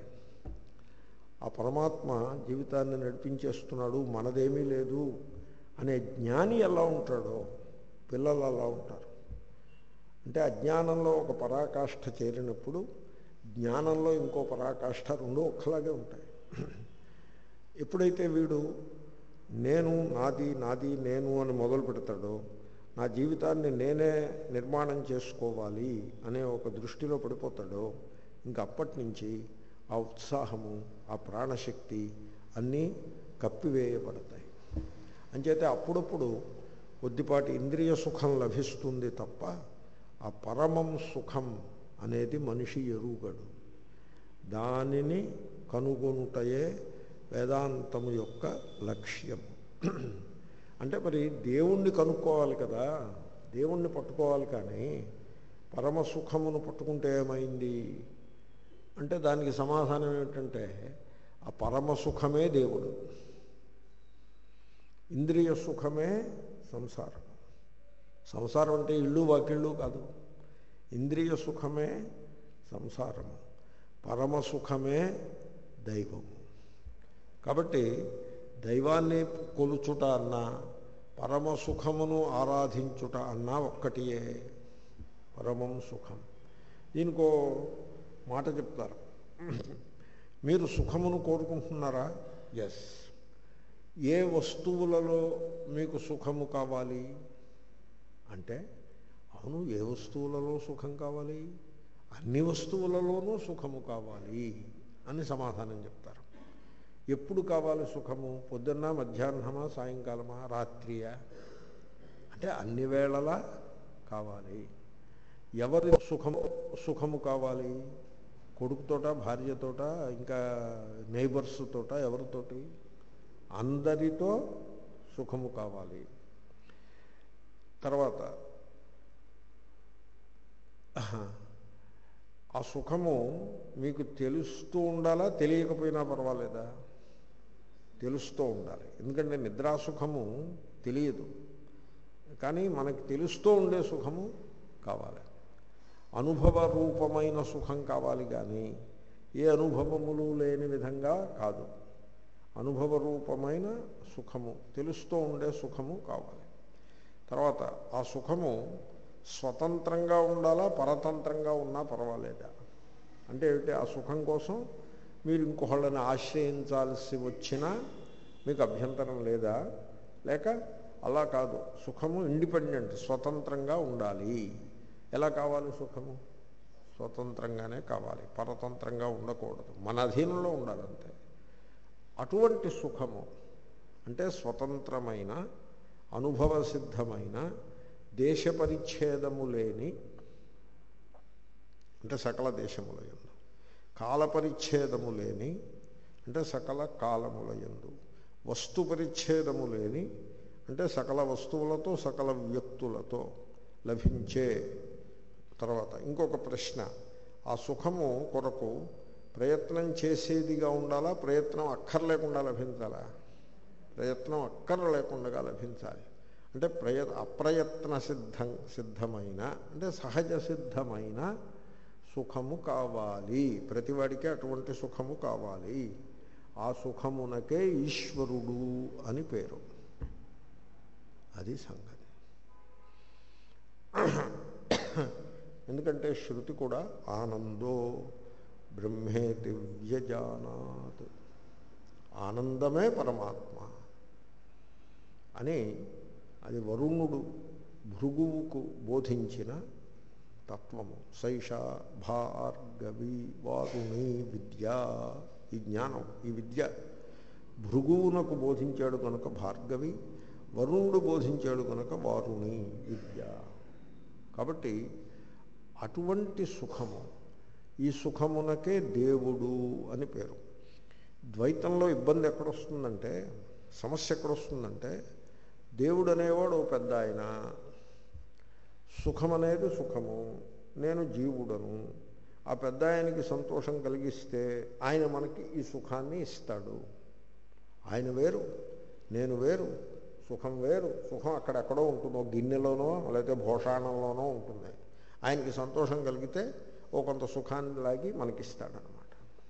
ఆ పరమాత్మ జీవితాన్ని నడిపించేస్తున్నాడు, మనదేమీ లేదు అనే జ్ఞాని ఎలా ఉంటాడో పిల్లలు అలా ఉంటారు. అంటే అజ్ఞానంలో ఒక పరాకాష్ఠ చేరినప్పుడు జ్ఞానంలో ఇంకో పరాకాష్ఠ రెండు ఒక్కలాగే ఉంటాయి. ఎప్పుడైతే వీడు నేను నాది నాది నేను అని మొదలు పెడతాడో, నా జీవితాన్ని నేనే నిర్మాణం చేసుకోవాలి అనే ఒక దృష్టిలో పడిపోతాడో, ఇంక అప్పటి నుంచి ఆ ఉత్సాహము, ఆ ప్రాణశక్తి అన్నీ కప్పివేయబడతాయి. అంచేతే అప్పుడప్పుడు కొద్దిపాటి ఇంద్రియ సుఖం లభిస్తుంది తప్ప ఆ పరమం సుఖం అనేది మనిషి ఎరుగడు. దానిని కనుగొనుటయే వేదాంతము యొక్క లక్ష్యం. అంటే మరి దేవుణ్ణి కనుక్కోవాలి కదా, దేవుణ్ణి పట్టుకోవాలి. కానీ పరమ సుఖమును పట్టుకుంటే ఏమైంది అంటే దానికి సమాధానం ఏమిటంటే ఆ పరమ సుఖమే దేవుడు, ఇంద్రియ సుఖమే సంసారం. సంసారం అంటే ఇళ్ళు వాకిళ్ళు కాదు, ఇంద్రియ సుఖమే సంసారము, పరమ సుఖమే దైవము. కాబట్టి దైవాన్ని కొలుచుట అన్నా పరమ సుఖమును ఆరాధించుట అన్నా ఒక్కటియే, పరమం సుఖం. దీనికో మాట చెప్తారు, మీరు సుఖమును కోరుకుంటున్నారా? ఎస్. ఏ వస్తువులలో మీకు సుఖము కావాలి అంటే, అవును ఏ వస్తువులలో సుఖం కావాలి? అన్ని వస్తువులలోనూ సుఖము కావాలి అని సమాధానం చెప్తారు. ఎప్పుడు కావాలి సుఖము? పొద్దున్న, మధ్యాహ్నమా, సాయంకాలమా, రాత్రియా అంటే అన్ని వేళలా కావాలి. ఎవరి సుఖము సుఖము కావాలి? కొడుకుతోట, భార్యతోట, ఇంకా నైబర్స్ తోట, ఎవరితోటి? అందరితో సుఖము కావాలి. తర్వాత ఆ సుఖము మీకు తెలుస్తూ ఉండాలా, తెలియకపోయినా పర్వాలేదా? తెలుస్తూ ఉండాలి. ఎందుకంటే నిద్రాసుఖము తెలియదు, కానీ మనకి తెలుస్తూ ఉండే సుఖము కావాలి. అనుభవ రూపమైన సుఖం కావాలి, కానీ ఏ అనుభవములు లేని విధంగా కాదు. అనుభవ రూపమైన సుఖము, తెలుస్తూ ఉండే సుఖము కావాలి. తర్వాత ఆ సుఖము స్వతంత్రంగా ఉండాలా, పరతంత్రంగా ఉన్నా పర్వాలేదా? అంటే ఏమిటి? ఆ సుఖం కోసం మీరు ఇంకొకళ్ళని ఆశ్రయించాల్సి వచ్చినా మీకు అభ్యంతరం లేదా? లేక అలా కాదు, సుఖము ఇండిపెండెంట్, స్వతంత్రంగా ఉండాలి. ఎలా కావాలి సుఖము? స్వతంత్రంగానే కావాలి, పరతంత్రంగా ఉండకూడదు, మన అధీనంలో ఉండాలంతే. అటువంటి సుఖము అంటే స్వతంత్రమైన, అనుభవ సిద్ధమైన, దేశ పరిచ్ఛేదము లేని, అంటే సకల దేశముల యందు, కాల పరిచ్ఛేదము లేని, అంటే సకల కాలముల యందు, వస్తు పరిచ్ఛేదము లేని, అంటే సకల వస్తువులతో, సకల వ్యక్తులతో లభించే. తర్వాత ఇంకొక ప్రశ్న, ఆ సుఖము కొరకు ప్రయత్నం చేసేదిగా ఉండాలా, ప్రయత్నం అక్కర్లేకుండా లభించాలా? ప్రయత్నం అక్కర లేకుండా లభించాలి. అంటే ప్రయ అప్రయత్న సిద్ధం సిద్ధమైన, అంటే సహజ సిద్ధమైన సుఖము కావాలి. ప్రతివాడికి అటువంటి సుఖము కావాలి. ఆ సుఖమునకే ఈశ్వరుడు అని పేరు. అది సంగతి. ఎందుకంటే శృతి కూడా ఆనందో బ్రహ్మేతి వ్యజానాత్, ఆనందమే పరమాత్మ అని అది వరుణుడు భృగువుకు బోధించిన తత్వము. సైషా భార్గవి వారుణీ విద్య, ఈ జ్ఞానం, ఈ విద్య భృగువునకు బోధించాడు కనుక భార్గవి, వరుణుడు బోధించాడు కనుక వారుణి విద్య. కాబట్టి అటువంటి సుఖము, ఈ సుఖమునకే దేవుడు అని పేరు. ద్వైతంలో ఇబ్బంది ఎక్కడొస్తుందంటే, సమస్య ఎక్కడొస్తుందంటే, దేవుడు అనేవాడు పెద్ద ఆయన, సుఖం అనేది సుఖము, నేను జీవుడను, ఆ పెద్ద ఆయనకి సంతోషం కలిగిస్తే ఆయన మనకి ఈ సుఖాన్ని ఇస్తాడు. ఆయన వేరు, నేను వేరు, సుఖం వేరు. సుఖం అక్కడెక్కడో ఉంటుందో, గిన్నెలోనో లేకపోతే భోషాణంలోనో ఉంటుంది. ఆయనకి సంతోషం కలిగితే ఓ కొంత సుఖాన్ని లాగి మనకిస్తాడనమాట.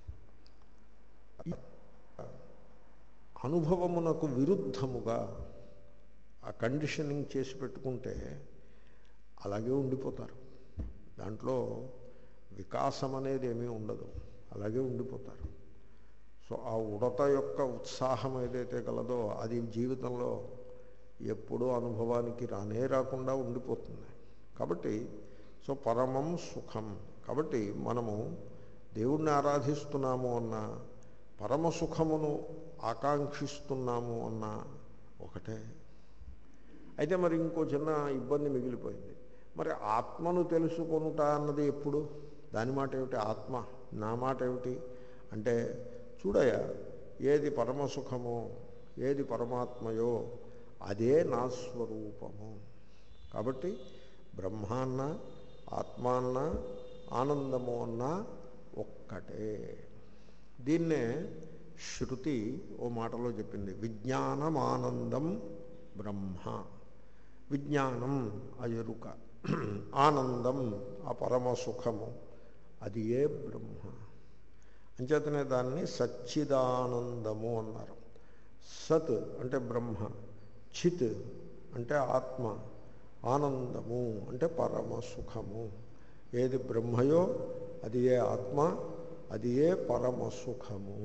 అనుభవమునకు విరుద్ధముగా ఆ కండిషనింగ్ చేసి పెట్టుకుంటే అలాగే ఉండిపోతారు. దాంట్లో వికాసం అనేది ఏమీ ఉండదు, అలాగే ఉండిపోతారు. సో ఆ ఉడత యొక్క ఉత్సాహం ఏదైతే కలదో అది జీవితంలో ఎప్పుడూ అనుభవానికి రానే రాకుండా ఉండిపోతుంది. కాబట్టి సో పరమం సుఖం. కాబట్టి మనము దేవుణ్ణి ఆరాధిస్తున్నాము అన్నా పరమసుఖమును ఆకాంక్షిస్తున్నాము అన్నా ఒకటే. అయితే మరి ఇంకో చిన్న ఇబ్బంది మిగిలిపోయింది. మరి ఆత్మను తెలుసుకొనుట అన్నది ఎప్పుడు? దాని మాట ఏమిటి? ఆత్మ నా మాట ఏమిటి అంటే, చూడయా, ఏది పరమసుఖమో ఏది పరమాత్మయో అదే నా స్వరూపము. కాబట్టి బ్రహ్మ అన్న ఆత్మ అన్న ఆనందము అన్న ఒక్కటే. దీన్నే శృతి ఓ మాటలో చెప్పింది, విజ్ఞానమానందం బ్రహ్మ. విజ్ఞానం ఆ ఎరుక, ఆనందం ఆ పరమసుఖము, అది ఏ బ్రహ్మ. అంచేతనే దాన్ని సచ్చిదానందము అన్నారు. సత్ అంటే బ్రహ్మ, చిత్ అంటే ఆత్మ, ఆనందము అంటే పరమసుఖము. ఏది బ్రహ్మయో అది ఏ ఆత్మ, అది ఏ పరమసుఖము.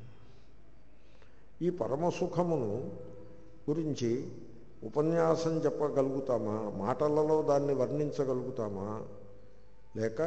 ఈ పరమసుఖమును గురించి ఉపన్యాసం చెప్పగలుగుతామా? మాటలలో దాన్ని వర్ణించగలుగుతామా? లేక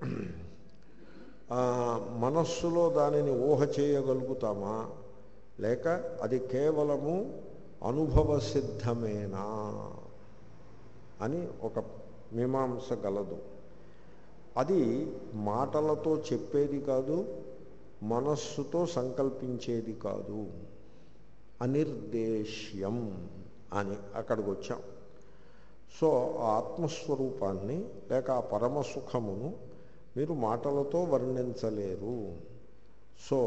మనస్సులో దానిని ఊహ చేయగలుగుతామా? లేక అది కేవలము అనుభవ సిద్ధమేనా అని ఒక మీమాంస గలదు. అది మాటలతో చెప్పేది కాదు, మనస్సుతో సంకల్పించేది కాదు. అనిర్దేశ్యం అని అక్కడికి వచ్చాం. సో ఆ ఆత్మస్వరూపాన్ని లేక ఆ పరమసుఖమును మీరు మాటలతో వర్ణించలేరు. సో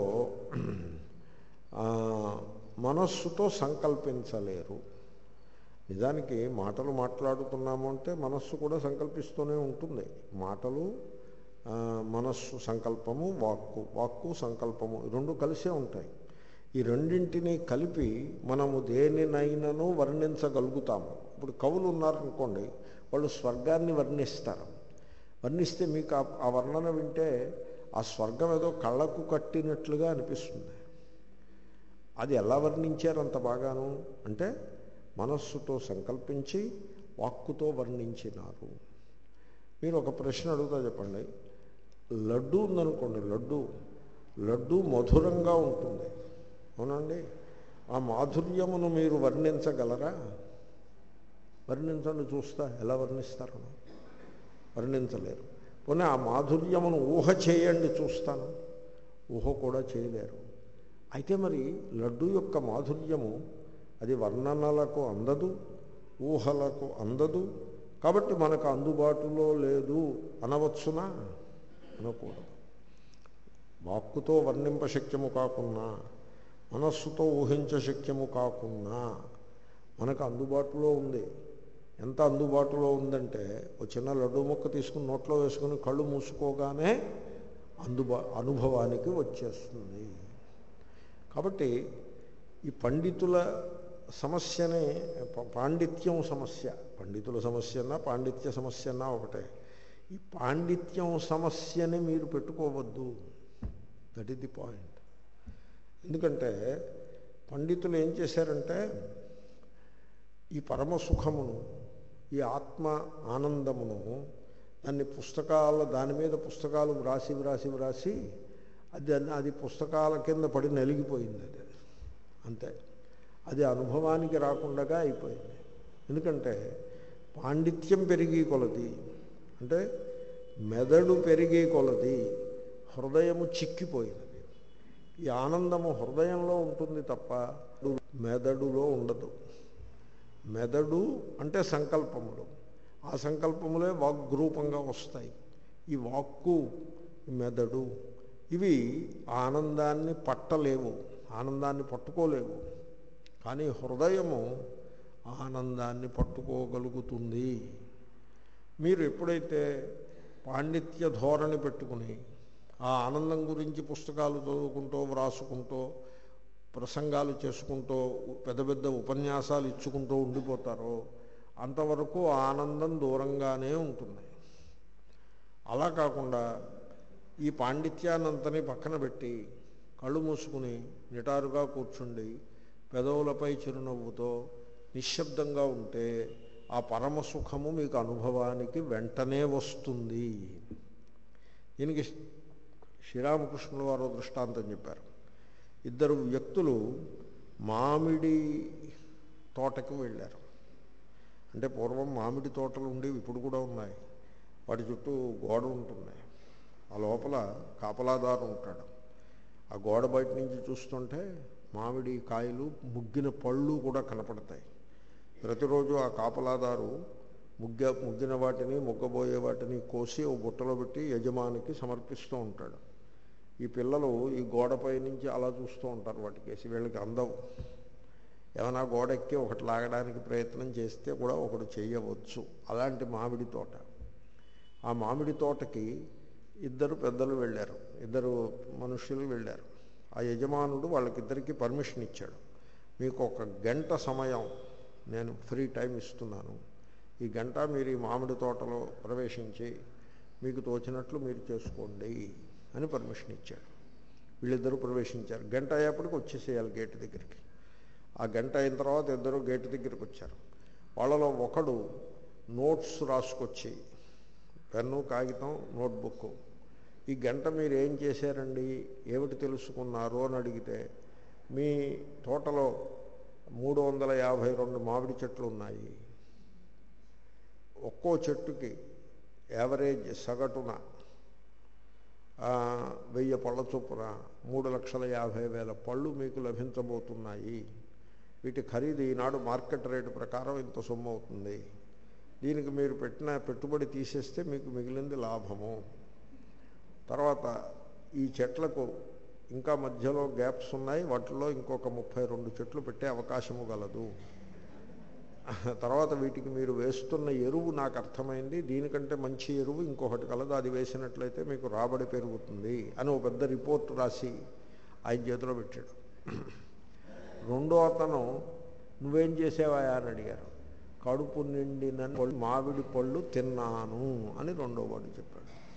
మనస్సుతో సంకల్పించలేరు. నిజానికి మాటలు మాట్లాడుతున్నాము అంటే మనస్సు కూడా సంకల్పిస్తూనే ఉంటుంది. మాటలు, మనస్సు సంకల్పము, వాక్కు వాక్కు సంకల్పము రెండు కలిసే ఉంటాయి. ఈ రెండింటినీ కలిపి మనము దేనినైనాను వర్ణించగలుగుతాము. ఇప్పుడు కవులు ఉన్నారనుకోండి, వాళ్ళు స్వర్గాన్ని వర్ణిస్తారు. వర్ణిస్తే మీకు ఆ వర్ణన వింటే ఆ స్వర్గం ఏదో కళ్ళకు కట్టినట్లుగా అనిపిస్తుంది. అది ఎలా వర్ణించారు అంత బాగాను అంటే మనస్సుతో సంకల్పించి వాక్కుతో వర్ణించినారు. మీరు ఒక ప్రశ్న అడుగుతా చెప్పండి. లడ్డు ఉందనుకోండి, లడ్డు లడ్డు మధురంగా ఉంటుంది, అవునండి. ఆ మాధుర్యమును మీరు వర్ణించగలరా? వర్ణించండి చూస్తా, ఎలా వర్ణిస్తారు? వర్ణించలేరు. పోనీ ఆ మాధుర్యమును ఊహ చేయండి చూస్తాను, ఊహ కూడా చేయలేరు. అయితే మరి లడ్డు యొక్క మాధుర్యము అది వర్ణనలకు అందదు, ఊహలకు అందదు. కాబట్టి మనకు అందుబాటులో లేదు అనవచ్చునా? అనకూడదు. వాక్కుతో వర్ణింపశక్యము కాకున్నా, మనస్సుతో ఊహించశక్యము కాకున్నా మనకు అందుబాటులో ఉంది. ఎంత అందుబాటులో ఉందంటే ఒక చిన్న లడ్డు ముక్క తీసుకుని నోట్లో వేసుకుని కళ్ళు మూసుకోగానే అందుబా అనుభవానికి వచ్చేస్తుంది. కాబట్టి ఈ పండితుల సమస్యనే, పాండిత్యం సమస్య, పండితుల సమస్యనా పాండిత్య సమస్యనా ఒకటే. ఈ పాండిత్యం సమస్యని మీరు పెట్టుకోవద్దు. That is the point. ఎందుకంటే పండితులు ఏం చేశారంటే ఈ పరమసుఖమును, ఈ ఆత్మ ఆనందమును దాన్ని పుస్తకాల దాని మీద పుస్తకాలు వ్రాసి వ్రాసి వ్రాసి అది అది పుస్తకాల కింద పడి నలిగిపోయింది. అది అంతే, అది అనుభవానికి రాకుండా అయిపోయింది. ఎందుకంటే పాండిత్యం పెరిగి కొలది, అంటే మెదడు పెరిగే కొలది హృదయము చిక్కిపోయినది. ఈ ఆనందము హృదయంలో ఉంటుంది తప్ప మెదడులో ఉండదు. మెదడు అంటే సంకల్పములు, ఆ సంకల్పములే వాగ్రూపంగా వస్తాయి. ఈ వాక్కు, మెదడు ఇవి ఆనందాన్ని పట్టలేవు, ఆనందాన్ని పట్టుకోలేవు. కానీ హృదయము ఆనందాన్ని పట్టుకోగలుగుతుంది. మీరు ఎప్పుడైతే పాండిత్య ధోరణి పెట్టుకుని ఆ ఆనందం గురించి పుస్తకాలు చదువుకుంటూ వ్రాసుకుంటూ ప్రసంగాలు చేసుకుంటూ పెద్ద పెద్ద ఉపన్యాసాలు ఇచ్చుకుంటూ ఉండిపోతారో అంతవరకు ఆనందం దూరంగానే ఉంటుంది. అలా కాకుండా ఈ పాండిత్యాన్నంతని పక్కన పెట్టి కళ్ళు మూసుకుని నిటారుగా కూర్చుండి పెదవులపై చిరునవ్వుతో నిశ్శబ్దంగా ఉంటే ఆ పరమసుఖము మీకు అనుభవానికి వెంటనే వస్తుంది. దీనికి శ్రీరామకృష్ణుల వారు దృష్టాంతం చెప్పారు. ఇద్దరు వ్యక్తులు మామిడి తోటకు వెళ్ళారు. అంటే పూర్వం మామిడి తోటలు ఉండేవి, ఇప్పుడు కూడా ఉన్నాయి. వాటి చుట్టూ గోడ ఉంటుంది, ఆ లోపల కాపలాదారు ఉంటాడు. ఆ గోడ బయట నుంచి చూస్తుంటే మామిడి కాయలు, ముగ్గిన పళ్ళు కూడా కనపడతాయి. ప్రతిరోజు ఆ కాపలాదారు ముగ్గ ముగ్గిన వాటిని, ముగ్గబోయే వాటిని కోసి ఓ బుట్టలో పెట్టి యజమానికి సమర్పిస్తూ ఉంటాడు. ఈ పిల్లలు ఈ గోడపై నుంచి అలా చూస్తూ ఉంటారు, వాటికేసి వీళ్ళకి అందవు. ఏమైనా గోడ ఎక్కి ఒకటి లాగడానికి ప్రయత్నం చేస్తే కూడా ఒకటి చేయవచ్చు. అలాంటి మామిడి తోట. ఆ మామిడి తోటకి ఇద్దరు పెద్దలు వెళ్ళారు, ఇద్దరు మనుష్యులు వెళ్ళారు. ఆ యజమానుడు వాళ్ళకిద్దరికీ పర్మిషన్ ఇచ్చాడు. మీకు ఒక గంట సమయం నేను ఫ్రీ టైం ఇస్తున్నాను, ఈ గంట మీరు ఈ మామిడి తోటలో ప్రవేశించి మీకు తోచినట్లు మీరు చేసుకోండి అని పర్మిషన్ ఇచ్చాడు. వీళ్ళిద్దరూ ప్రవేశించారు. గంట అయ్యేప్పటికి వచ్చేసేయాలి గేటు దగ్గరికి. ఆ గంట అయిన తర్వాత ఇద్దరు గేటు దగ్గరికి వచ్చారు. వాళ్ళలో ఒకడు నోట్స్ రాసుకొచ్చి, పెన్ను, కాగితం, నోట్బుక్, ఈ గంట మీరు ఏం చేశారండి, ఏమిటి తెలుసుకున్నారు అని అడిగితే, మీ తోటలో మూడు వందల యాభై రెండు మామిడి చెట్లు ఉన్నాయి, ఒక్కో చెట్టుకి యావరేజ్ సగటున వెయ్యి పళ్ళ చొప్పున మూడు లక్షల యాభై వేల పళ్ళు మీకు లభించబోతున్నాయి. వీటి ఖరీదు ఈనాడు మార్కెట్ రేటు ప్రకారం ఇంత సొమ్ము అవుతుంది. దీనికి మీరు పెట్టిన పెట్టుబడి తీసేస్తే మీకు మిగిలింది లాభము. తర్వాత ఈ చెట్లకు ఇంకా మధ్యలో గ్యాప్స్ ఉన్నాయి, వాటిల్లో ఇంకొక ముప్పై రెండు చెట్లు పెట్టే అవకాశము గలదు. తర్వాత వీటికి మీరు వేస్తున్న ఎరువు నాకు అర్థమైంది, దీనికంటే మంచి ఎరువు ఇంకొకటి కలదు, అది వేసినట్లయితే మీకు రాబడి పెరుగుతుంది అని ఒక పెద్ద రిపోర్ట్ రాసి ఆయన చేతిలో పెట్టాడు. రెండో అతను నువ్వేం చేసావా అని అడిగారు. కడుపు నిండిన మామిడి పళ్ళు తిన్నాను అని రెండో వాడు చెప్పాడు.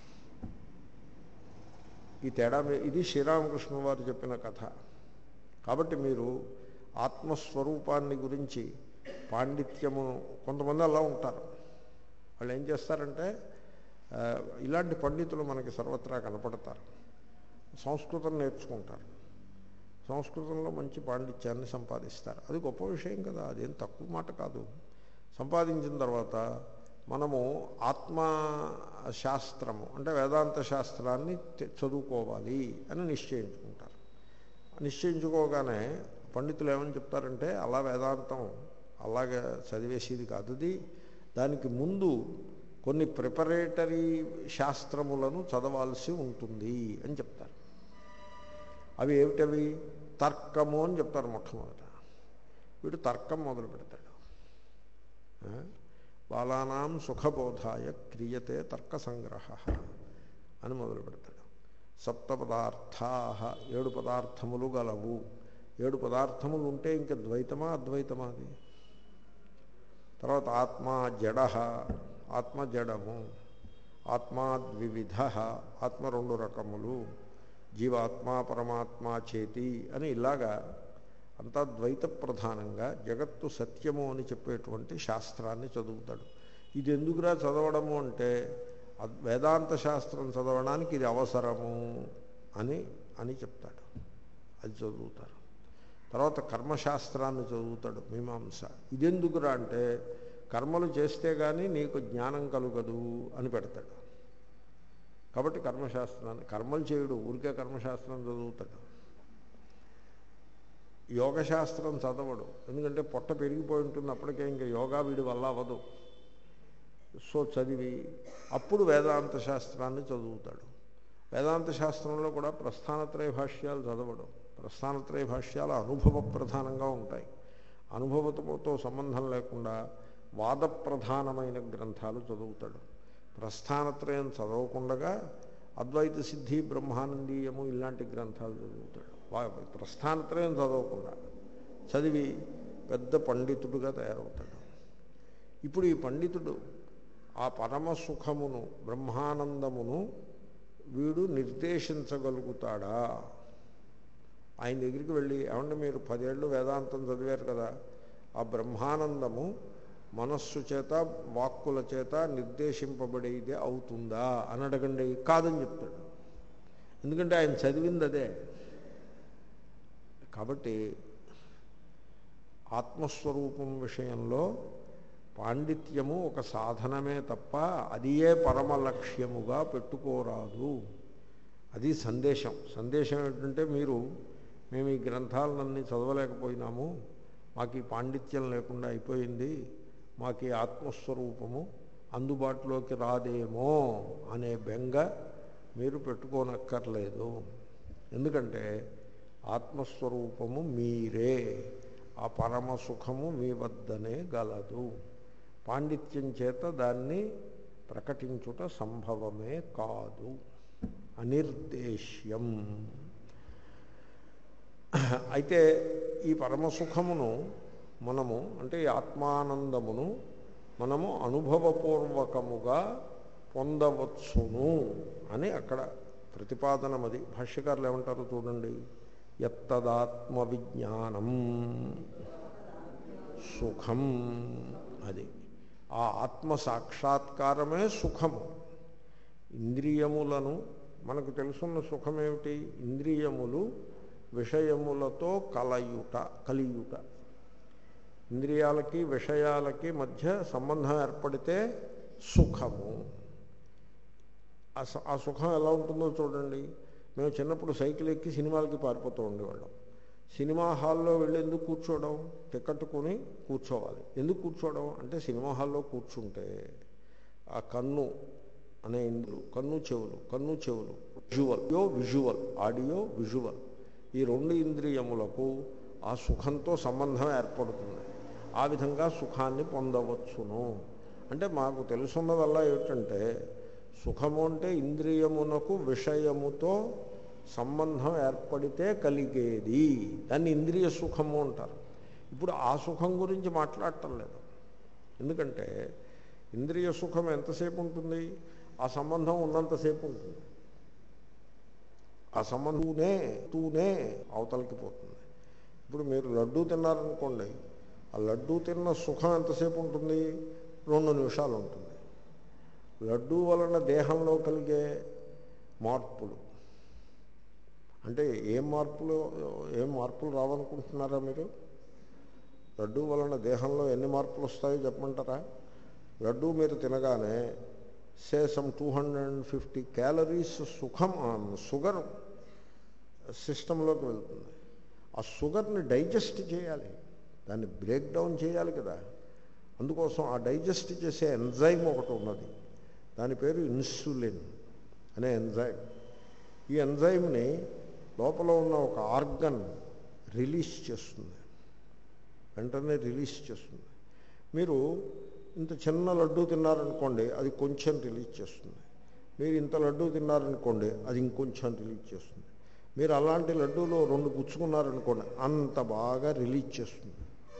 ఈ తేడా ఇది శ్రీరామకృష్ణ వారు చెప్పిన కథ. కాబట్టి మీరు ఆత్మస్వరూపాన్ని గురించి పాండిత్యము, కొంతమంది అలా ఉంటారు. వాళ్ళు ఏం చేస్తారంటే, ఇలాంటి పండితులు మనకి సర్వత్రా కనపడతారు. సంస్కృతం నేర్చుకుంటారు, సంస్కృతంలో మంచి పాండిత్యాన్ని సంపాదిస్తారు. అది గొప్ప విషయం కదా, అదేం తక్కువ మాట కాదు. సంపాదించిన తర్వాత మనము ఆత్మశాస్త్రము అంటే వేదాంత శాస్త్రాన్ని చదువుకోవాలి అని నిశ్చయించుకుంటారు. నిశ్చయించుకోగానే పండితులు ఏమని చెప్తారంటే, అలా వేదాంతం అలాగే చదివేసేది కాదు, అది దానికి ముందు కొన్ని ప్రిపరేటరీ శాస్త్రములను చదవాల్సి ఉంటుంది అని చెప్తారు. అవి ఏమిటవి? తర్కము అని చెప్తారు మొట్టమొదట. వీడు తర్కం మొదలు పెడతాడు. బాలానాం సుఖబోధాయ క్రియతే తర్క సంగ్రహ అని మొదలు పెడతాడు. సప్త పదార్థా, ఏడు పదార్థములు గలవు. ఏడు పదార్థములు ఉంటే ఇంకా ద్వైతమా అద్వైతమా? అది తర్వాత ఆత్మ జడ, ఆత్మ జడము, ఆత్మా ద్వివిధ, ఆత్మ రెండు రకములు, జీవాత్మ పరమాత్మ చేతి అని ఇలాగా అంతా ద్వైత ప్రధానంగా జగత్తు సత్యము అని చెప్పేటువంటి శాస్త్రాన్ని చదువుతాడు. ఇది ఎందుకురా చదవడము అంటే, వేదాంత శాస్త్రం చదవడానికి ఇది అవసరము అని అని చెప్తాడు. అది చదువుతారు. తర్వాత కర్మశాస్త్రాన్ని చదువుతాడు, మీమాంస. ఇదెందుకురా అంటే, కర్మలు చేస్తే కానీ నీకు జ్ఞానం కలుగదు అని పెడతాడు. కాబట్టి కర్మశాస్త్రాన్ని, కర్మలు చేయుడు, ఊరికే కర్మశాస్త్రం చదువుతాడు. యోగశాస్త్రం చదవడు, ఎందుకంటే పొట్ట పెరిగిపోయి ఉంటుంది అప్పటికే, ఇంకా యోగా వీడి వల్ల అవ్వదు. సో చదివి అప్పుడు వేదాంత శాస్త్రాన్ని చదువుతాడు. వేదాంత శాస్త్రంలో కూడా ప్రస్థానత్రయ భాష్యాలు చదవడు. ప్రస్థానత్రయ భాష్యాలు అనుభవ ప్రధానంగా ఉంటాయి. అనుభవతో సంబంధం లేకుండా వాద ప్రధానమైన గ్రంథాలు చదువుతాడు. ప్రస్థానత్రయం చదవకుండా అద్వైత సిద్ధి, బ్రహ్మానందీయము ఇలాంటి గ్రంథాలు చదువుతాడు. ప్రస్థానత్రయం చదవకుండా చదివి పెద్ద పండితుడుగా తయారవుతాడు. ఇప్పుడు ఈ పండితుడు ఆ పరమసుఖమును, బ్రహ్మానందమును వీడు నిర్దేశించగలుగుతాడా? ఆయన దగ్గరికి వెళ్ళి, ఏమంటే మీరు పదేళ్ళు వేదాంతం చదివారు కదా, ఆ బ్రహ్మానందము మనస్సు చేత వాక్కుల చేత నిర్దేశింపబడేదే అవుతుందా అని అడగండి. కాదని చెప్తాడు. ఎందుకంటే ఆయన చదివింది అదే. కాబట్టి ఆత్మస్వరూపం విషయంలో పాండిత్యము ఒక సాధనమే తప్ప అదియే పరమ లక్ష్యముగా పెట్టుకోరాదు. అది సందేశం. సందేశం ఏంటంటే, మీరు మేము ఈ గ్రంథాలన్నీ చదవలేకపోయినాము, మాకు ఈ పాండిత్యం లేకుండా అయిపోయింది, మాకు ఈ ఆత్మస్వరూపము అందుబాటులోకి రాదేమో అనే బెంగ మీరు పెట్టుకోనక్కర్లేదు. ఎందుకంటే ఆత్మస్వరూపము మీరే, ఆ పరమ సుఖము మీ వద్దనే గలదు. పాండిత్యం చేత దాన్ని ప్రకటించుట సంభవమే కాదు. అనిర్దేశ్యం. అయితే ఈ పరమసుఖమును మనము, అంటే ఈ ఆత్మానందమును మనము అనుభవపూర్వకముగా పొందవచ్చును అని అక్కడ ప్రతిపాదనమది. భాష్యకారులు ఏమంటారు చూడండి. యత్తదాత్మ విజ్ఞానం సుఖం. అది ఆ ఆత్మ సాక్షాత్కారమే సుఖము. ఇంద్రియములను, మనకు తెలుసున్న సుఖమేమిటి? ఇంద్రియములు విషయములతో కలయుట కలియుట. ఇంద్రియాలకి విషయాలకి మధ్య సంబంధం ఏర్పడితే సుఖము. ఆ సుఖం ఎలా ఉంటుందో చూడండి. మేము చిన్నప్పుడు సైకిల్ ఎక్కి సినిమాలకి పారిపోతూ ఉండేవాళ్ళం. సినిమా హాల్లో వెళ్ళి ఎందుకు కూర్చోవడం? టికెట్ కొని కూర్చోవాలి. ఎందుకు కూర్చోవడం అంటే, సినిమా హాల్లో కూర్చుంటే ఆ కన్ను అనే ఇంద్రులు, కన్ను చెవులు, కన్ను చెవులు విజువల్ యో విజువల్ ఆడియో విజువల్, ఈ రెండు ఇంద్రియములకు ఆ సుఖంతో సంబంధం ఏర్పడుతుంది. ఆ విధంగా సుఖాన్ని పొందవచ్చును. అంటే మాకు తెలుసున్నదల్లా ఏమిటంటే, సుఖము అంటే ఇంద్రియమునకు విషయముతో సంబంధం ఏర్పడితే కలిగేది. దాన్ని ఇంద్రియ సుఖము అంటారు. ఇప్పుడు ఆ సుఖం గురించి మాట్లాడటం లేదు. ఎందుకంటే ఇంద్రియ సుఖం ఎంతసేపు ఉంటుంది? ఆ సంబంధం ఉన్నంతసేపు ఉంటుంది. ఆ సంబంధంనే తూనే అవతలకి పోతుంది. ఇప్పుడు మీరు లడ్డూ తిన్నారనుకోండి, ఆ లడ్డూ తిన్న సుఖం ఎంతసేపు ఉంటుంది? రెండు నిమిషాలు ఉంటుంది. లడ్డూ వలన దేహంలో కలిగే మార్పులు, అంటే ఏం మార్పులు ఏం మార్పులు రావనుకుంటున్నారా మీరు? లడ్డూ వలన దేహంలో ఎన్ని మార్పులు వస్తాయో చెప్పమంటారా? లడ్డూ మీరు తినగానే say some two hundred and fifty calories సుఖం షుగర్ సిస్టంలోకి వెళ్తుంది. ఆ షుగర్ని డైజెస్ట్ చేయాలి, దాన్ని బ్రేక్ డౌన్ చేయాలి కదా. అందుకోసం ఆ డైజెస్ట్ చేసే ఎంజైమ్ ఒకటి ఉన్నది. దాని పేరు ఇన్సులిన్ అనే ఎంజైమ్. ఈ ఎంజైమ్ని లోపల ఉన్న ఒక ఆర్గన్ రిలీజ్ చేస్తుంది, వెంటనే రిలీజ్ చేస్తుంది. మీరు ఇంత చిన్న లడ్డూ తిన్నారనుకోండి, అది కొంచెం రిలీజ్ చేస్తుంది. మీరు ఇంత లడ్డూ తిన్నారనుకోండి, అది ఇంకొంచెం రిలీజ్ చేస్తుంది. మీరు అలాంటి లడ్డూలో రెండు పుచ్చుకున్నారనుకోండి, అంత బాగా రిలీజ్ చేస్తుంది.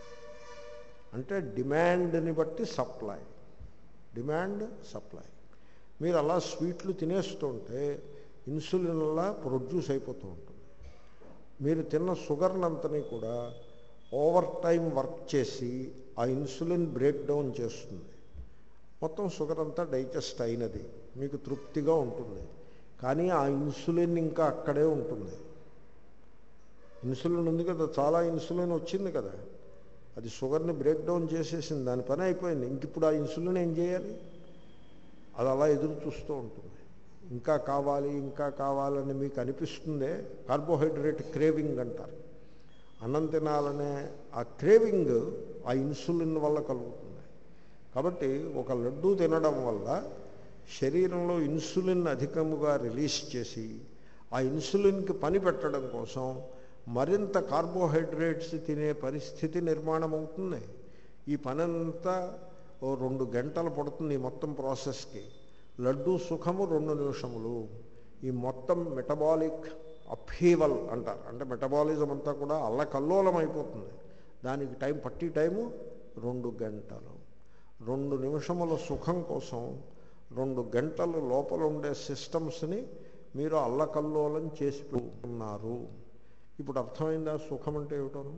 అంటే డిమాండ్ని బట్టి సప్లై, డిమాండ్ సప్లై. మీరు అలా స్వీట్లు తినేస్తుంటే ఇన్సులిన్లా ప్రొడ్యూస్ అయిపోతూ ఉంటుంది. మీరు తిన్న షుగర్నంతని కూడా ఓవర్ టైం వర్క్ చేసి ఆ ఇన్సులిన్ బ్రేక్ డౌన్ చేస్తుంది. మొత్తం షుగర్ అంతా డైజెస్ట్ అయినది, మీకు తృప్తిగా ఉంటుంది. కానీ ఆ ఇన్సులిన్ ఇంకా అక్కడే ఉంటుంది. ఇన్సులిన్ ఉంది కదా, చాలా ఇన్సులిన్ వచ్చింది కదా, అది షుగర్ని బ్రేక్ డౌన్ చేసేసింది, దాని పని అయిపోయింది. ఇంక ఇప్పుడు ఆ ఇన్సులిన్ ఏం చేయాలి? అది అలా ఎదురు చూస్తూ ఉంటుంది. ఇంకా కావాలి ఇంకా కావాలని మీకు అనిపిస్తుందే, కార్బోహైడ్రేట్ క్రేవింగ్ అంటారు. అన్నం తినాలనే ఆ క్రేవింగ్ ఆ ఇన్సులిన్ వల్ల కలుగుతుంది. కాబట్టి ఒక లడ్డూ తినడం వల్ల శరీరంలో ఇన్సులిన్ అధికముగా రిలీజ్ చేసి ఆ ఇన్సులిన్కి పని పెట్టడం కోసం మరింత కార్బోహైడ్రేట్స్ తినే పరిస్థితి నిర్మాణం అవుతుంది. ఈ పనంతా ఓ రెండు గంటలు పడుతుంది మొత్తం ప్రాసెస్కి. లడ్డూ సుఖము రెండు నిమిషములు. ఈ మొత్తం మెటబాలిక్ అప్హీవల్ అంటారు, అంటే మెటబాలిజం అంతా కూడా అల్లకల్లోలం అయిపోతుంది. దానికి టైం పట్టి టైము రెండు గంటలు. రెండు నిమిషముల సుఖం కోసం రెండు గంటలు లోపల ఉండే సిస్టమ్స్ని మీరు అల్లకల్లోలం చేసి ఉన్నారు. ఇప్పుడు అర్థమైందా సుఖం అంటే ఏమిటోను?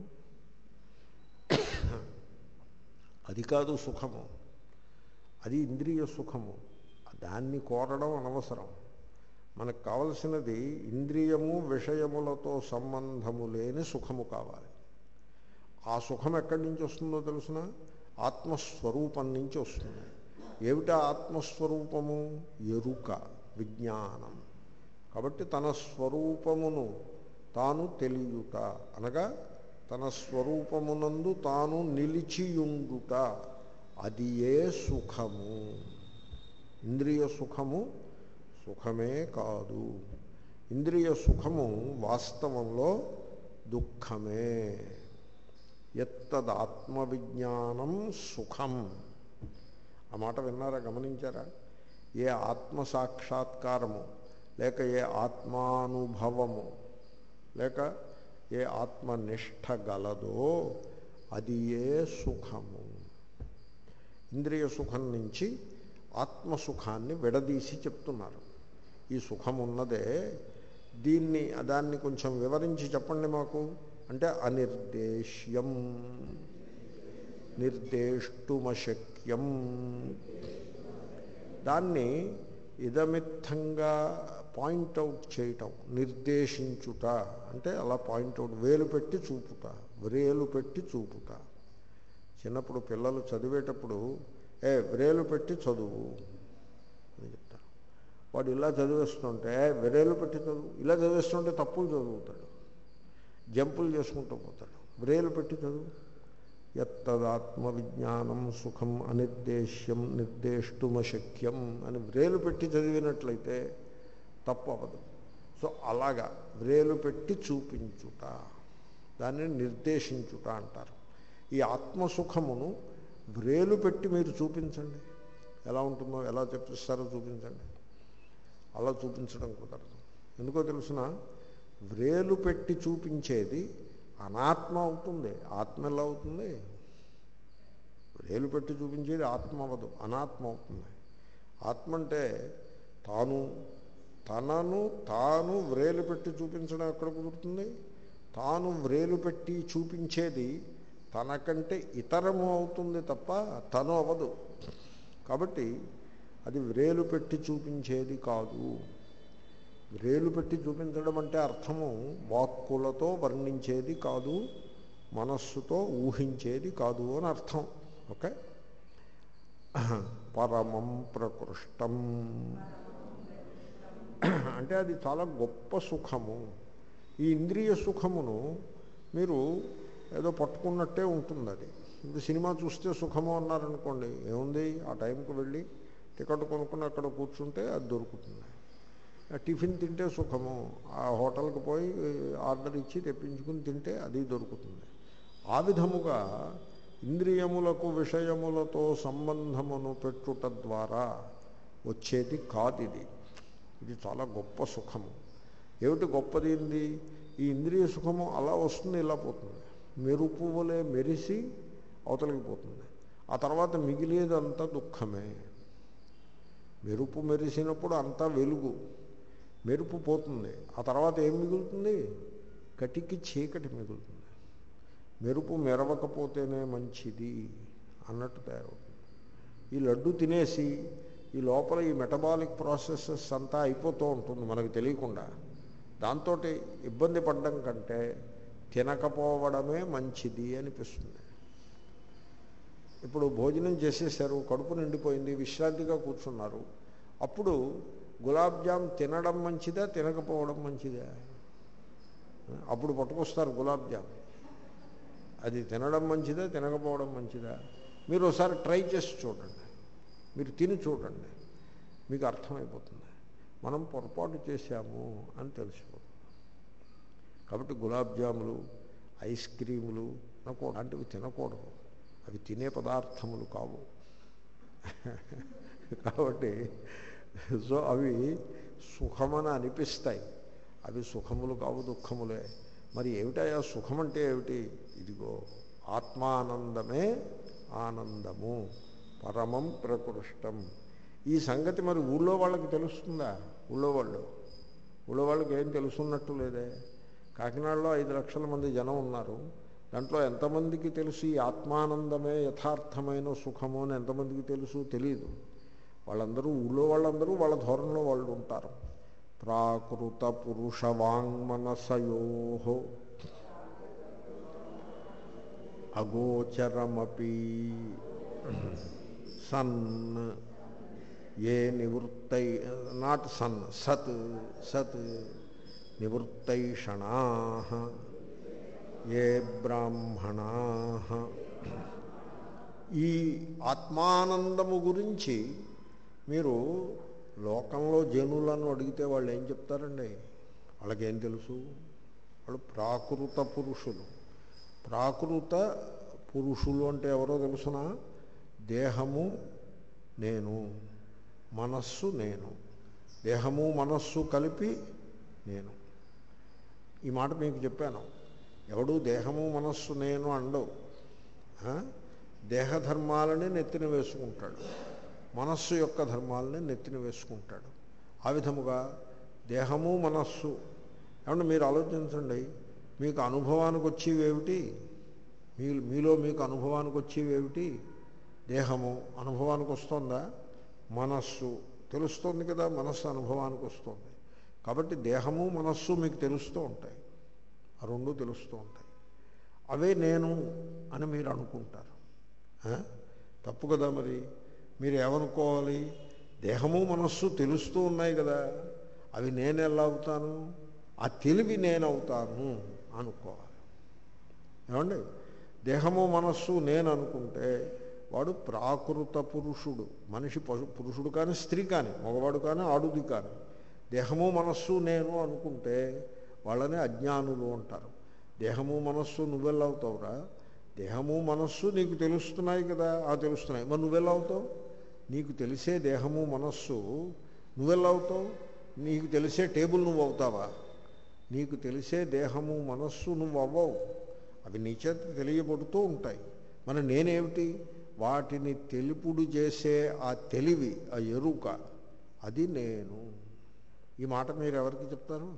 అది కాదు సుఖము, అది ఇంద్రియ సుఖము. దాన్ని కోరడం అనవసరం. మనకు కావలసినది ఇంద్రియము విషయములతో సంబంధము లేని సుఖము కావాలి. ఆ సుఖం ఎక్కడి నుంచి వస్తుందో తెలుసిన? ఆత్మస్వరూపం నుంచి వస్తుంది. ఏమిటా ఆత్మస్వరూపము? ఎరుక, విజ్ఞానం. కాబట్టి తన స్వరూపమును తాను తెలియుట అనగా తన స్వరూపమునందు తాను నిలిచియుండుట, అది ఏ సుఖము. ఇంద్రియ సుఖము సుఖమే కాదు. ఇంద్రియ సుఖము వాస్తవంలో దుఃఖమే. యత్తదాత్మవిజ్ఞానం సుఖం. ఆ మాట విన్నారా, గమనించారా? ఏ ఆత్మ సాక్షాత్కారము లేక ఏ ఆత్మానుభవము లేక ఏ ఆత్మనిష్ట గలదో అది ఏ సుఖము. ఇంద్రియ సుఖం నుంచి ఆత్మసుఖాన్ని విడదీసి చెప్తున్నారు. ఈ సుఖం ఉన్నదే, దీన్ని దాన్ని కొంచెం వివరించి చెప్పండి మాకు అంటే అనిర్దేశ్యం, నిర్దేష్టుమశక్యం. దాన్ని ఇదమిత్తంగా పాయింట్అవుట్ చేయటం, నిర్దేశించుట అంటే అలా పాయింట్అవుట్, వేలు పెట్టి చూపుట, వ్రేలు పెట్టి చూపుట. చిన్నప్పుడు పిల్లలు చదివేటప్పుడు ఏ వ్రేలు పెట్టి చదువు అని చెప్తారు. వాడు ఇలా చదివేస్తుంటే వ్రేలు పెట్టి చదువు, ఇలా చదివేస్తుంటే తప్పులు చదువుతాడు, జంపులు చేసుకుంటూ పోతాడు. వ్రేలు పెట్టి చదువు. యత్తదాత్మవిజ్ఞానం సుఖం అనిర్దేశ్యం నిర్దేష్టుమశక్యం అని వ్రేలు పెట్టి చదివినట్లయితే తప్పు అవ్వదు. సో అలాగా వ్రేలు పెట్టి చూపించుట, దాన్ని నిర్దేశించుట అంటారు. ఈ ఆత్మసుఖమును వ్రేలు పెట్టి మీరు చూపించండి, ఎలా ఉంటుందో, ఎలా చెప్పిస్తారో చూపించండి. అలా చూపించడం కుదరదు. ఎందుకో తెలుసిన? వ్రేలు పెట్టి చూపించేది అనాత్మ అవుతుంది. ఆత్మ ఎలా అవుతుంది? వ్రేలు పెట్టి చూపించేది ఆత్మ అవ్వదు, అనాత్మ అవుతుంది. ఆత్మ అంటే తాను, తనను తాను వ్రేలు పెట్టి చూపించడం ఎక్కడ కుదురుతుంది? తాను వ్రేలు పెట్టి చూపించేది తనకంటే ఇతరము అవుతుంది తప్ప తను అవ్వదు. కాబట్టి అది వ్రేలు పెట్టి చూపించేది కాదు. వ్రేలు పెట్టి చూపించడం అంటే అర్థము వాక్కులతో వర్ణించేది కాదు, మనస్సుతో ఊహించేది కాదు అని అర్థం. ఓకే. పరమం ప్రకృష్టం అంటే అది చాలా గొప్ప సుఖము. ఈ ఇంద్రియ సుఖమును మీరు ఏదో పట్టుకున్నట్టే ఉంటుంది. అది ఇప్పుడు సినిమా చూస్తే సుఖము అన్నారనుకోండి, ఏముంది, ఆ టైంకి వెళ్ళి టికెట్ కొనుక్కుని అక్కడ కూర్చుంటే అది దొరుకుతుంది. టిఫిన్ తింటే సుఖము, ఆ హోటల్కి పోయి ఆర్డర్ ఇచ్చి తెప్పించుకుని తింటే అది దొరుకుతుంది. ఆ విధముగా ఇంద్రియములకు విషయములతో సంబంధమును పెట్టుట ద్వారా వచ్చేది కాదు ఇది. ఇది చాలా గొప్ప సుఖము. ఏమిటి గొప్పది? ఏంది? ఈ ఇంద్రియ సుఖము అలా వస్తుంది, ఇలా పోతుంది. మెరుపు వలె మెరిసి అవతలికి పోతుంది. ఆ తర్వాత మిగిలేదంతా దుఃఖమే. మెరుపు మెరిసినప్పుడు అంతా వెలుగు, మెరుపు పోతుంది. ఆ తర్వాత ఏం మిగులుతుంది? కటికి చీకటి మిగులుతుంది. మెరుపు మెరవకపోతేనే మంచిది అన్నట్టు తయారవుతుంది. ఈ లడ్డు తినేసి ఈ లోపల ఈ మెటబాలిక్ ప్రాసెసెస్ అంతా అయిపోతూ ఉంటుంది మనకు తెలియకుండా. దాంతో ఇబ్బంది పడడం కంటే తినకపోవడమే మంచిది అనిపిస్తుంది. ఇప్పుడు భోజనం చేసేసారు, కడుపు నిండిపోయింది, విశ్రాంతిగా కూర్చున్నారు. అప్పుడు గులాబ్ జామ్ తినడం మంచిదా, తినకపోవడం మంచిదా? అప్పుడు పట్టుకొస్తారు గులాబ్ జామ్. అది తినడం మంచిదా, తినకపోవడం మంచిదా? మీరు ఒకసారి ట్రై చేసి చూడండి, మీరు తిని చూడండి, మీకు అర్థమైపోతుంది. మనం పొరపాటు చేశాము అని తెలిసిపోతుంది. కాబట్టి గులాబ్ జాములు, ఐస్ క్రీములు అలాంటివి తినకూడదు. అవి తినే పదార్థములు కావు. కాబట్టి సో అవి సుఖమని అనిపిస్తాయి, అవి సుఖములు కావు, దుఃఖములే. మరి ఏమిటయా సుఖం అంటే ఏమిటి? ఇదిగో ఆత్మానందమే ఆనందము, పరమం ప్రకృష్టం. ఈ సంగతి మరి ఊళ్ళో వాళ్ళకి తెలుస్తుందా? ఊళ్ళో వాళ్ళు ఊళ్ళో వాళ్ళకి ఏం తెలుసున్నట్టు లేదే. కాకినాడలో ఐదు లక్షల మంది జనం ఉన్నారు. దాంట్లో ఎంతమందికి తెలుసు ఈ ఆత్మానందమే యథార్థమైన సుఖము అని? ఎంతమందికి తెలుసు? తెలియదు. వాళ్ళందరూ ఊళ్ళో వాళ్ళందరూ వాళ్ళ ధోరణిలో వాళ్ళు ఉంటారు. ప్రాకృత పురుష వాంగ్మనసయోః అగోచరమపి సన్ ఏ నివృత్తై నాట్ సన్ సత్ సత్ నివృత్తైషణాః ఏ బ్రాహ్మణాః. ఈ ఆత్మానందము గురించి మీరు లోకంలో జనులను అడిగితే వాళ్ళు ఏం చెప్తారండి? వాళ్ళకేం తెలుసు? వాళ్ళు ప్రాకృత పురుషులు. ప్రాకృత పురుషులు అంటే ఎవరో తెలుసునా? దేహము నేను, మనస్సు నేను, దేహము మనస్సు కలిపి నేను. ఈ మాట మీకు చెప్పాను. ఎవడు దేహము మనస్సు నేను అండవు. దేహధర్మాలని నెత్తిన వేసుకుంటాడు, మనస్సు యొక్క ధర్మాలని నెత్తిన వేసుకుంటాడు. ఆ విధముగా దేహము మనస్సు. ఏమంటే మీరు ఆలోచించండి, మీకు అనుభవానికి వచ్చేవేమిటి? మీ మీలో మీకు అనుభవానికి వచ్చేవేమిటి? దేహము అనుభవానికి వస్తుందా? మనస్సు తెలుస్తోంది కదా, మనస్సు అనుభవానికి వస్తుంది. కాబట్టి దేహము మనస్సు మీకు తెలుస్తూ ఉంటాయి, ఆ రెండు తెలుస్తూ ఉంటాయి. అవే నేను అని మీరు అనుకుంటారు. తప్పు కదా. మరి మీరు ఏమనుకోవాలి? దేహము మనస్సు తెలుస్తూ ఉన్నాయి కదా, అవి నేను ఎలా అవుతాను? ఆ తెలివి నేనవుతాను అనుకోవాలి. ఏమండి? దేహము మనస్సు నేను అనుకుంటే వాడు ప్రాకృత పురుషుడు. మనిషి పురుషుడు కానీ స్త్రీ కానీ మగవాడు కానీ ఆడుది కానీ దేహము మనస్సు నేను అనుకుంటే వాళ్ళని అజ్ఞానులు అంటారు. దేహము మనస్సు నువ్వెలా అవుతావురా? దేహము మనస్సు నీకు తెలుస్తున్నాయి కదా, ఆ తెలుస్తున్నాయి. మరి నువ్వెలా అవుతావు? నీకు తెలిసే దేహము మనస్సు నువ్వెలా అవుతావు? నీకు తెలిసే టేబుల్ నువ్వు అవుతావా? నీకు తెలిసే దేహము మనస్సు నువ్వు అవ్వవు. అవి నీ చేత తెలియబడుతూ ఉంటాయి. మన నేనేమిటి? వాటిని తెలుపుడు చేసే ఆ తెలివి, ఆ ఎరుక, అది నేను. ఈ మాట మీరు ఎవరికి చెప్తారు?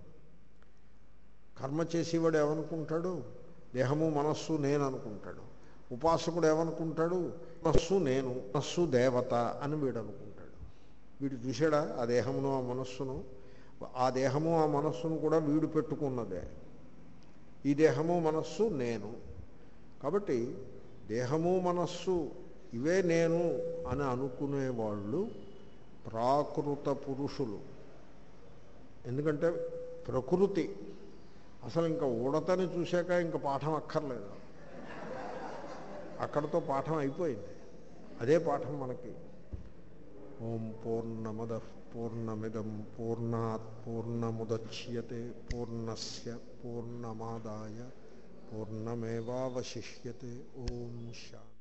కర్మ చేసేవాడు ఏమనుకుంటాడు? దేహము మనస్సు నేను అనుకుంటాడు. ఉపాసకుడు ఏమనుకుంటాడు? మనస్సు నేను, మనస్సు దేవత అని వీడు అనుకుంటాడు. వీడు చూశాడా ఆ దేహమును ఆ మనస్సును? ఆ దేహము ఆ మనస్సును కూడా వీడు పెట్టుకున్నదే. ఈ దేహము మనస్సు నేను. కాబట్టి దేహము మనస్సు ఇవే నేను అని అనుకునేవాళ్ళు ప్రాకృత పురుషులు. ఎందుకంటే ప్రకృతి అసలు ఇంకా ఉడతని చూశాక ఇంకా పాఠం అక్కర్లేదు, అక్కడితో పాఠం అయిపోయింది. అదే పాఠం మనకి. ఓం పూర్ణమద పూర్ణమిదం పూర్ణాత్ పూర్ణముదచ్యతే పూర్ణస్య పూర్ణమాదాయ పూర్ణమేవావశిష్యతే. ఓం శాంతి.